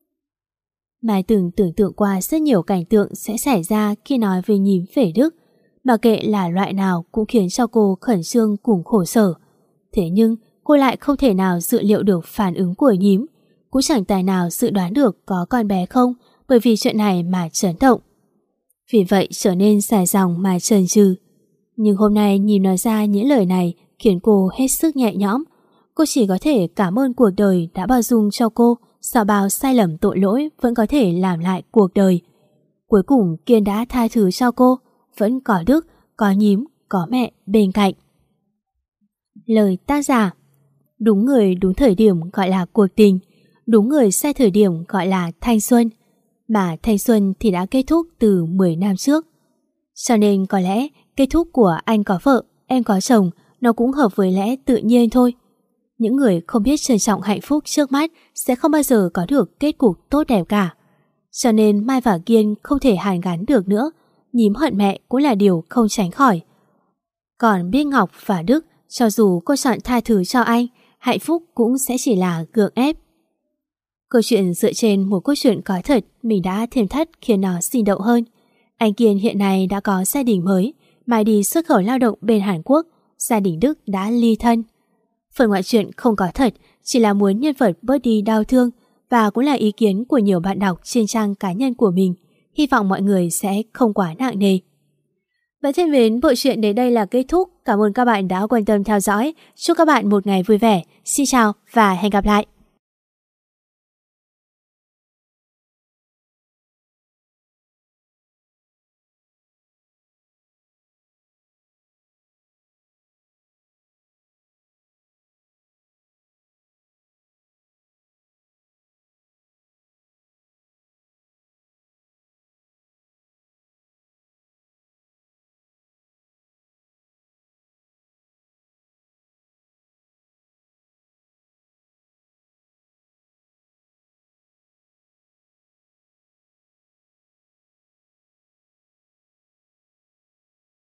Mai từng tưởng tượng qua rất nhiều cảnh tượng sẽ xảy ra khi nói về nhím về Đức, mà kệ là loại nào cũng khiến cho cô khẩn trương cùng khổ sở. Thế nhưng cô lại không thể nào dự liệu được phản ứng của nhím, cũng chẳng tài nào dự đoán được có con bé không, bởi vì chuyện này mà chấn động. vì vậy trở nên dài dòng mà chần chừ. Nhưng hôm nay nhìn nói ra những lời này khiến cô hết sức nhẹ nhõm. Cô chỉ có thể cảm ơn cuộc đời đã bao dung cho cô, sau bao sai lầm tội lỗi vẫn có thể làm lại cuộc đời. Cuối cùng Kiên đã tha thứ cho cô, vẫn có Đức, có Nhím, có mẹ bên cạnh. Lời tác giả: đúng người đúng thời điểm gọi là cuộc tình, đúng người sai thời điểm gọi là thanh xuân. Mà thanh xuân thì đã kết thúc từ 10 năm trước. Cho nên có lẽ kết thúc của anh có vợ, em có chồng nó cũng hợp với lẽ tự nhiên thôi. Những người không biết trân trọng hạnh phúc trước mắt sẽ không bao giờ có được kết cục tốt đẹp cả. Cho nên Mai và Kiên không thể hàn gắn được nữa. Nhím hận mẹ cũng là điều không tránh khỏi. Còn biết Ngọc và Đức, cho dù cô chọn tha thứ cho anh, hạnh phúc cũng sẽ chỉ là gượng ép. Câu chuyện dựa trên một câu chuyện có thật, mình đã thêm thắt khiến nó sinh động hơn. Anh Kiên hiện nay đã có gia đình mới, Mai đi xuất khẩu lao động bên Hàn Quốc, gia đình Đức đã ly thân. Phần ngoại truyện không có thật, chỉ là muốn nhân vật bớt đi đau thương và cũng là ý kiến của nhiều bạn đọc trên trang cá nhân của mình. Hy vọng mọi người sẽ không quá nặng nề. Và thân mến, bộ truyện đến đây là kết thúc. Cảm ơn các bạn đã quan tâm theo dõi. Chúc các bạn một ngày vui vẻ. Xin chào và hẹn gặp lại.